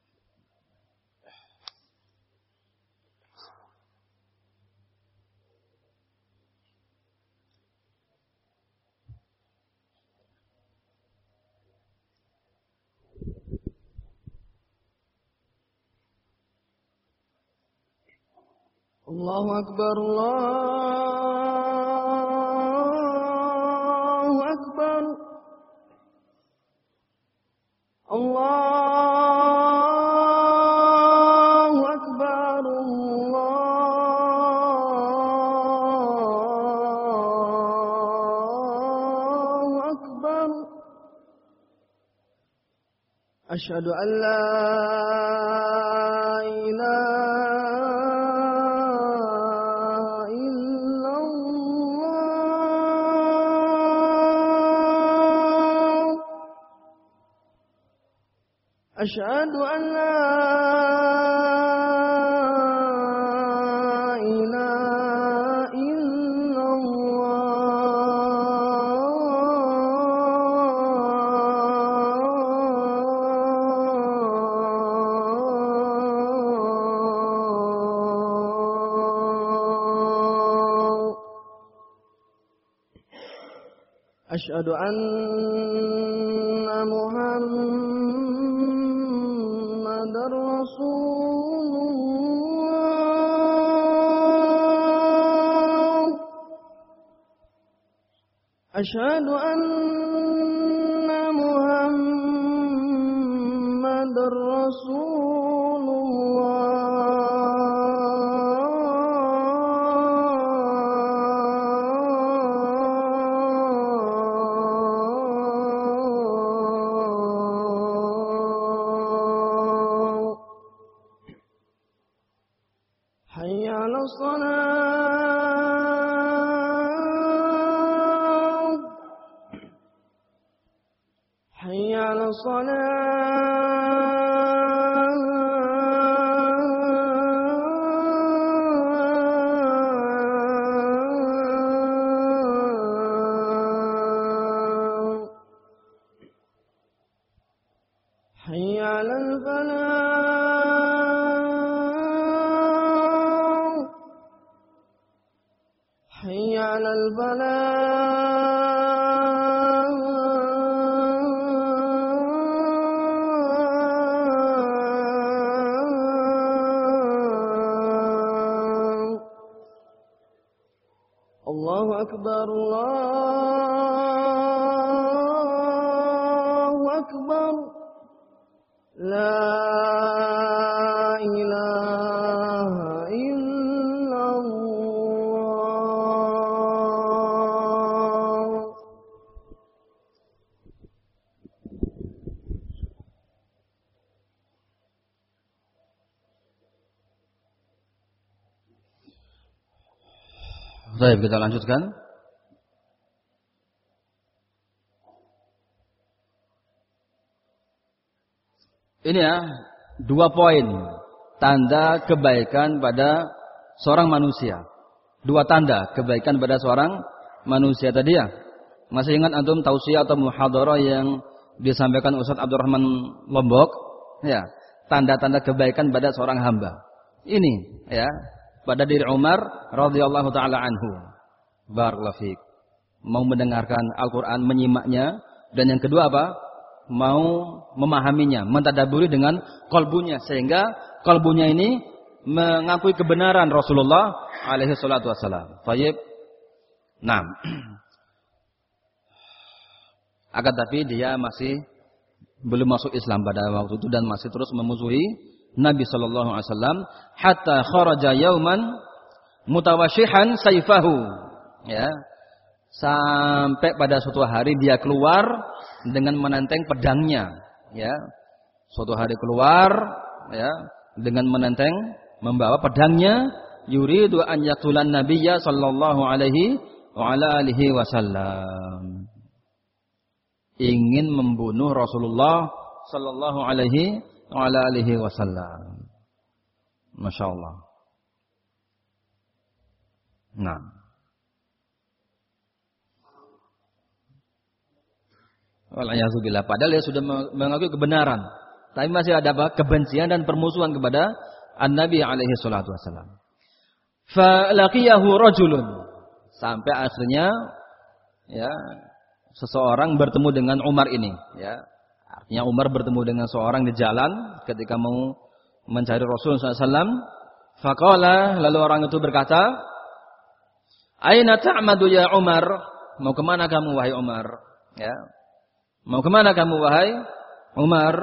Allahu akbar, Allahu akbar. Allahu akbar, Allahu akbar. Asyhadu an la ilaha illallah. Asyhadu an la ilaha illallah. Asyhadu anna Muhammadar Rasulullah. Asyhadu anna Muhammadar Rasulullah. Hayya 'alas salat. Hayya 'alas salat. Hayya 'alal falah. Hayya 'alal falah. Allahu akbar, Allahu akbar. La ilaha illallah. Baik, kita lanjutkan. Ini ya, 2 poin tanda kebaikan pada seorang manusia. 2 tanda kebaikan pada seorang manusia tadi ya. Masih ingat antum tausiah atau muhadarah yang disampaikan Ustaz Abdurrahman Lombok? Ya, tanda-tanda kebaikan pada seorang hamba. ini ya pada diri Umar radhiyallahu taala anhu. Barakallahu fiik. Mau mendengarkan Al-Qur'an, menyimaknya, dan yang kedua apa? Mau memahaminya, mentadabburi dengan qalbunya sehingga qalbunya ini mengakui kebenaran Rasulullah alaihi salatu wasallam. Baik. Nah. Akan tapi dia masih belum masuk Islam pada waktu itu dan masih terus memusuhi Nabi sallallahu alaihi wasallam hatta kharaja yauman mutawashihan sayfahu. Ya. Sampai pada suatu hari dia keluar dengan menenteng pedangnya, ya. Suatu hari keluar, ya, dengan menenteng, membawa pedangnya, yuridu an yaqtulan nabiyya sallallahu alaihi wa ala alihi wasallam. Ingin membunuh Rasulullah sallallahu alaihi wa ala alihi wasallam. Masyaallah. Nah. Wal'ayazubillah. Padahal dia sudah mengakui kebenaran, tapi masih ada apa? Kebencian dan permusuhan kepada An-Nabi alaihi salatu wasallam. Falaqiyahu rajulun. Sampai akhirnya ya seseorang bertemu dengan Umar ini, ya. Artinya Umar bertemu dengan seorang di jalan ketika mau mencari Rasulullah SAW. Faqala, lalu orang itu berkata, "Aina ta'madu ya Umar?" Mau kemana kamu wahai Umar? Ya. Mau kemana kamu wahai Umar?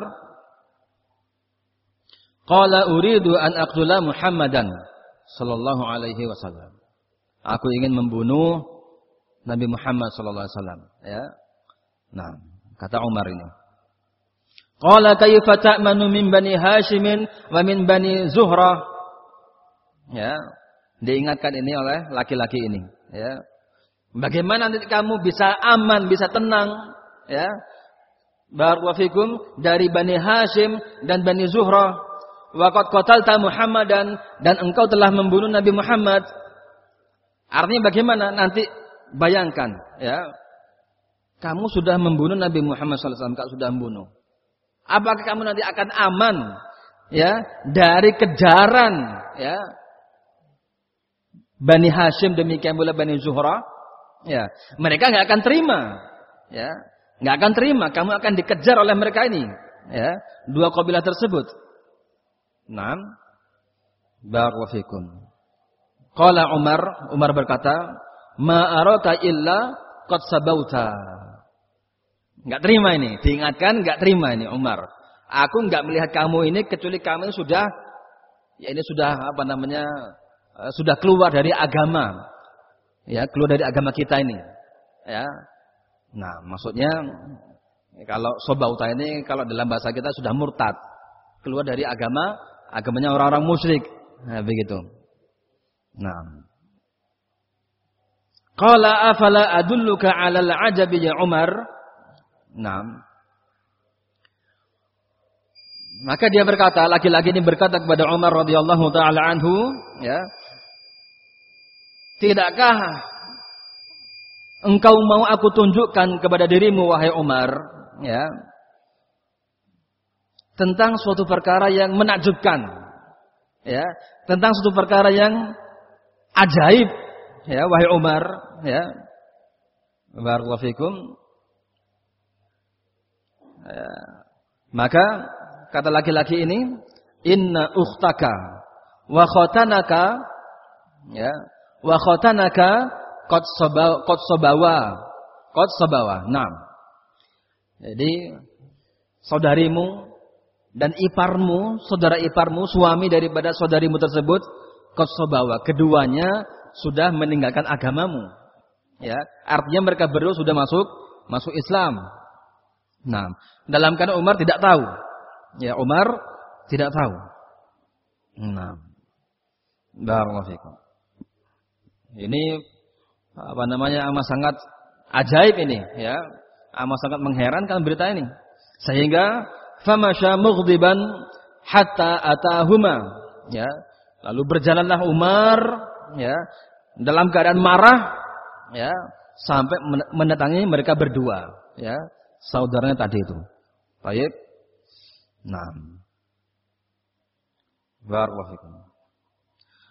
Qala uridu an aqtula Muhammadan sallallahu alaihi wasallam. Aku ingin membunuh Nabi Muhammad sallallahu alaihi wasallam, ya. Nah, kata Umar ini. Qala kayfa ta'manu min Bani Hashim wa min Bani Zuhrah? Ya, diingatkan ini oleh laki-laki ini, ya. Bagaimana nanti kamu bisa aman, bisa tenang, ya. Barakallahu fikum, dari Bani Hashim dan Bani Zuhrah. Wa qad qatalta Muhammadan, dan engkau telah membunuh Nabi Muhammad. Artinya bagaimana? Nanti bayangkan, ya. Kamu sudah membunuh Nabi Muhammad sallallahu alaihi wasallam, kamu sudah membunuh. Apakah kamu nanti akan aman, ya, dari kejaran, ya, Bani Hashim, demikian pula Bani Zuhrah? Ya, mereka enggak akan terima, ya. Enggak akan terima, kamu akan dikejar oleh mereka ini, ya, dua kabilah tersebut. Naam. Barakallahu fikum. Qala Umar berkata, "Ma araka illa qad sabauta." Enggak terima ini, diingatkan enggak terima ini Umar. Aku enggak melihat kamu ini kecuali kamu sudah, ya ini sudah apa namanya? Sudah keluar dari agama. Ya, keluar dari agama kita ini. Ya. Nah, maksudnya kalau sobauta ini kalau dalam bahasa kita sudah murtad, keluar dari agamanya orang-orang musyrik. Nah, begitu. Nah. Qala afala adulluka 'alal 'ajabi ya Umar? Nah. Maka dia berkata, laki-laki ini berkata kepada Umar radhiyallahu taala anhu, ya. Tidakkah engkau mau aku tunjukkan kepada dirimu wahai Umar, ya, tentang suatu perkara yang menakjubkan, ya, tentang suatu perkara yang ajaib, ya wahai Umar, ya. Barakallahu fikum. Ya. Maka kata laki-laki ini, inna ukhtaka wa khatanaka, ya, wa khatanaka qad sabawa. Naam. Jadi saudarimu dan iparmu, saudara iparmu, suami daripada saudarimu tersebut qad sabawa. Keduanya sudah meninggalkan agamamu. Ya, artinya mereka berdua sudah masuk Islam. Nah, dalam keadaan Umar tidak tahu. Ya, Umar tidak tahu. Nah. Barakallahu fikum. Ini apa namanya, amat sangat ajaib ini, ya. Amat sangat mengherankan berita ini. Sehingga famasya mughdiban hatta atahuma, ya. Lalu berjalanlah Umar, ya, dalam keadaan marah, ya, sampai mendatangi mereka berdua, ya, saudaranya tadi itu. Baik. Nah. Barakallahu fikum.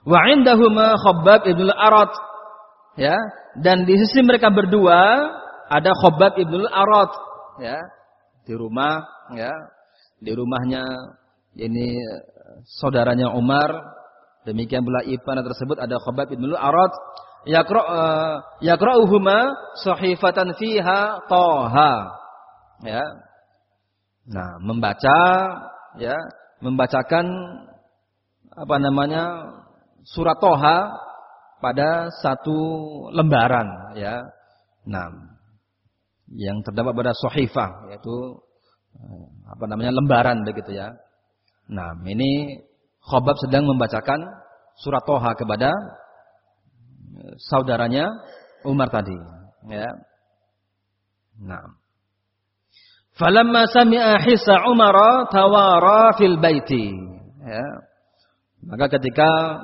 Wa indahuma Khabbab ibn al-Arat. Ya, dan di sisi mereka berdua ada Khabbab ibn al-Arat, ya, di rumah, ya, di rumahnya ini saudaranya Umar. Demikian pula ibana tersebut ada Khabbab ibn al-Arat, yaqra'uhuma sahifatan fiha Thaha. Ya. Nah, membacakan surat Thaha pada satu lembaran, ya. Nah, yang terdapat pada sahifah, yaitu lembaran begitu, ya. Nah, ini Khabbab sedang membacakan surat Thaha kepada saudaranya Umar tadi, ya. Nah, falamma sami'a hisa Umar tawara fil baiti, ya. Maka ketika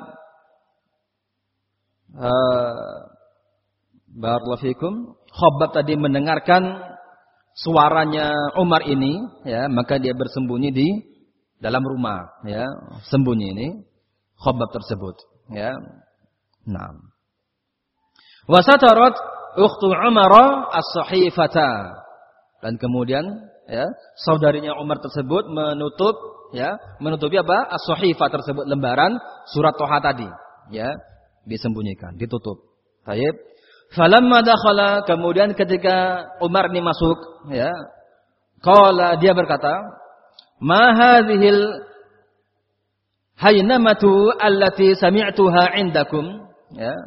barakallahu fikum, Khabbab tadi mendengarkan suaranya Umar ini, ya, maka dia bersembunyi di dalam rumah, ya, sembunyi ini Khabbab tersebut, ya. Nah, wa satarat ukhtu Umar as-sahifata, dan kemudian, ya, saudarinya Umar tersebut menutupi apa? As-sahifah tersebut, lembaran surat Thaha tadi, ya. Disembunyikan, ditutup. Baik. Falamma dakhala, kemudian ketika Umar ini masuk, ya, qala, dia berkata, ma hadhil haynamatu allati sami'tuha indakum, ya.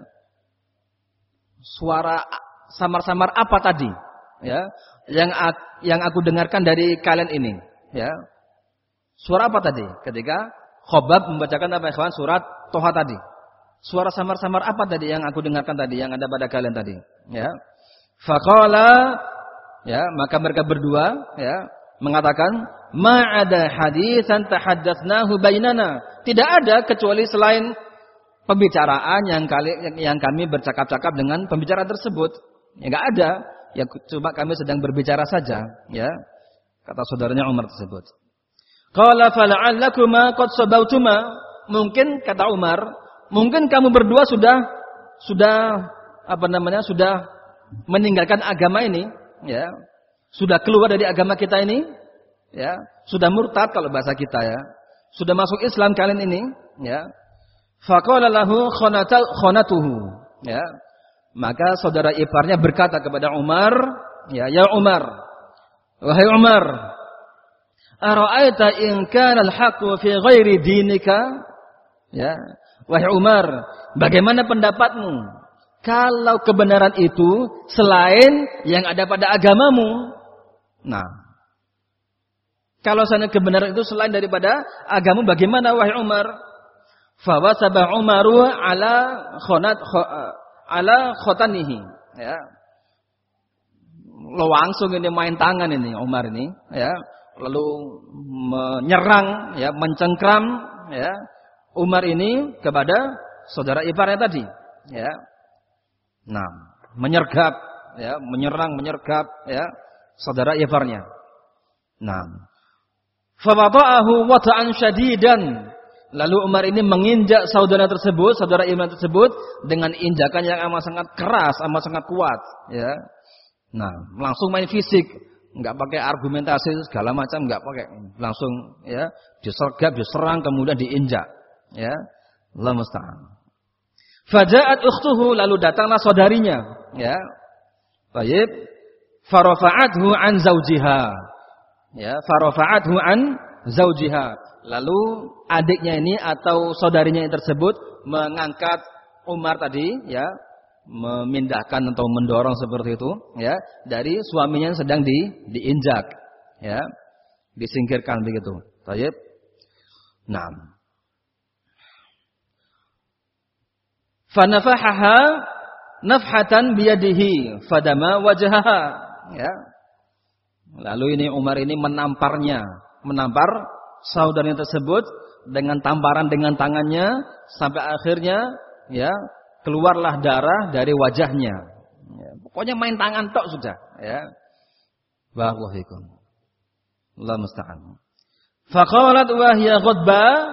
Suara samar-samar apa tadi, ya, yang aku dengarkan dari kalian ini, ya. Suara apa tadi? Ketika Khabbab membacakan apa, ikhwan, surat Thaha tadi. Suara samar-samar apa tadi yang aku dengarkan tadi, yang ada pada kalian tadi, ya. Faqala, ya, maka mereka berdua, ya, mengatakan, ma ada hadisan tahaddatsnahu bainana. Tidak ada kecuali selain pembicaraan yang kami bercakap-cakap dengan pembicara tersebut. Ya, enggak ada, ya, cuma kami sedang berbicara saja, ya, kata saudaranya Umar tersebut. Qala fala'allakuma qad sabautuma. Mungkin, kata Umar, mungkin kamu berdua sudah meninggalkan agama ini, ya. Sudah keluar dari agama kita ini, ya. Sudah murtad kalau bahasa kita, ya. Sudah masuk Islam kalian ini, ya. Faqala lahu khonatuhu, ya. Maka saudara iparnya berkata kepada Umar, ya, ya Umar, wahai Umar, ara'aita in kana al-haqqu fi ghairi dinika, ya. Wahai Umar, bagaimana pendapatmu kalau kebenaran itu selain yang ada pada agamamu? Nah, kalau sana kebenaran itu selain daripada agamamu, bagaimana wahai Umar? Fawasaba Umaru ala khotanihi, ya. Langsung ini main tangan ini Umar ini, ya. Lalu menyerang, ya, mencengkram, ya, Umar ini kepada saudara iparnya tadi, ya. Nah, menyergap, ya, menyergap, ya, saudara iparnya. Nah, fawada'ahu wata'an syadidan. Lalu Umar ini menginjak saudara iparnya tersebut dengan injakan yang amat sangat keras, amat sangat kuat, ya. Nah, langsung main fisik, enggak pakai argumentasi segala macam, enggak pakai, langsung, ya, disergap, diserang, kemudian diinjak. Ya, Allah musta'an. Faja'at ukhtuhu, lalu datanglah saudarinya, ya. Baik, farafa'athu an zaujiha. Ya, farafa'athu an zaujiha. Lalu adiknya ini atau saudarinya yang tersebut mengangkat Umar tadi, ya, memindahkan atau mendorong seperti itu, ya, dari suaminya yang sedang diinjak, ya, disingkirkan begitu. Baik. Nah, fanafahaha nafhatan biyadihi fadama wajhaha, ya. Lalu ini Umar ini menampar saudaranya tersebut dengan tamparan dengan tangannya sampai akhirnya, ya, keluarlah darah dari wajahnya, ya. Pokoknya main tangan tok sudah, ya. Barakallahu fikum. Allah musta'an. Faqalat wa hiya ghadba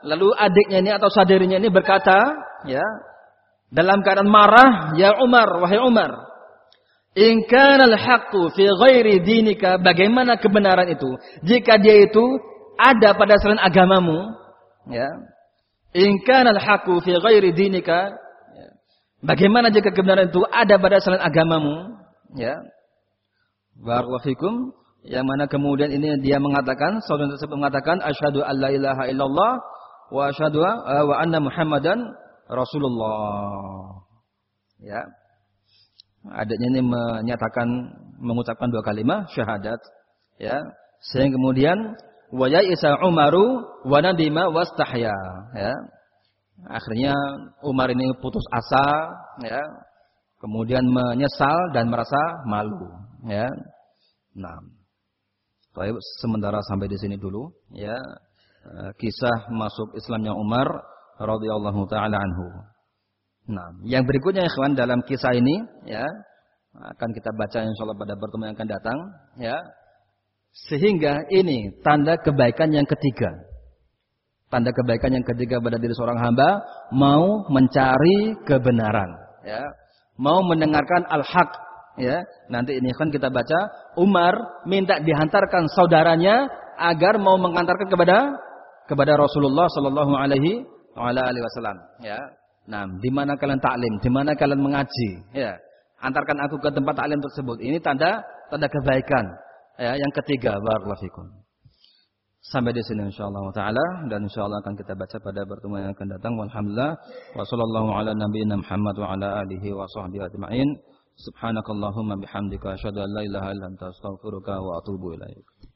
lalu adiknya ini atau saudarinya ini berkata, ya, dalam keadaan marah, ya Umar, wahai Umar, in kana al-haqqu fi ghairi dinika, bagaimana kebenaran itu jika dia itu ada pada selain agamamu, ya. In kana al-haqqu fi ghairi dinika, ya. Bagaimana jika kebenaran itu ada pada selain agamamu, ya. Barakallahu fikum, yang mana kemudian ini dia mengatakan, saudara tersebut mengatakan asyhadu alla ilaha illallah wa asyhadu wa anna Muhammadan Rasulullah. Ya. Adanya ini menyatakan, mengucapkan dua kalimat syahadat, ya. Sehingga kemudian wa ya'isa Umaru wa nadima wastahya, ya. Akhirnya Umar ini putus asa, ya. Kemudian menyesal dan merasa malu, ya. Nah. Baik, sementara sampai di sini dulu, ya. Kisah masuk Islamnya Umar radhiyallahu taala anhu. Nah, yang berikutnya ikhwan dalam kisah ini, ya, akan kita baca insyaallah pada pertemuan yang akan datang, ya. Sehingga ini tanda kebaikan yang ketiga. Tanda kebaikan yang ketiga pada diri seorang hamba, mau mencari kebenaran, ya. Mau mendengarkan al-haq, ya. Nanti ini kan kita baca Umar minta dihantarkan saudaranya agar mau mengantarkan kepada Rasulullah sallallahu alaihi wasallam, ya. Nah, di mana kalian taklim, di mana kalian mengaji, ya. Antarkan aku ke tempat taklim tersebut. Ini tanda kebaikan, ya, yang ketiga. Barakallahu fikum. Sampai di sini insyaallah taala, dan insyaallah akan kita baca pada pertemuan yang akan datang. Walhamdulillah wa sallallahu ala nabiyina Muhammad wa ala alihi wa sahbihi ajma'in. Subhanakallahumma bihamdika asyhadu an la ilaha illa anta astaghfiruka wa atubu ilaik.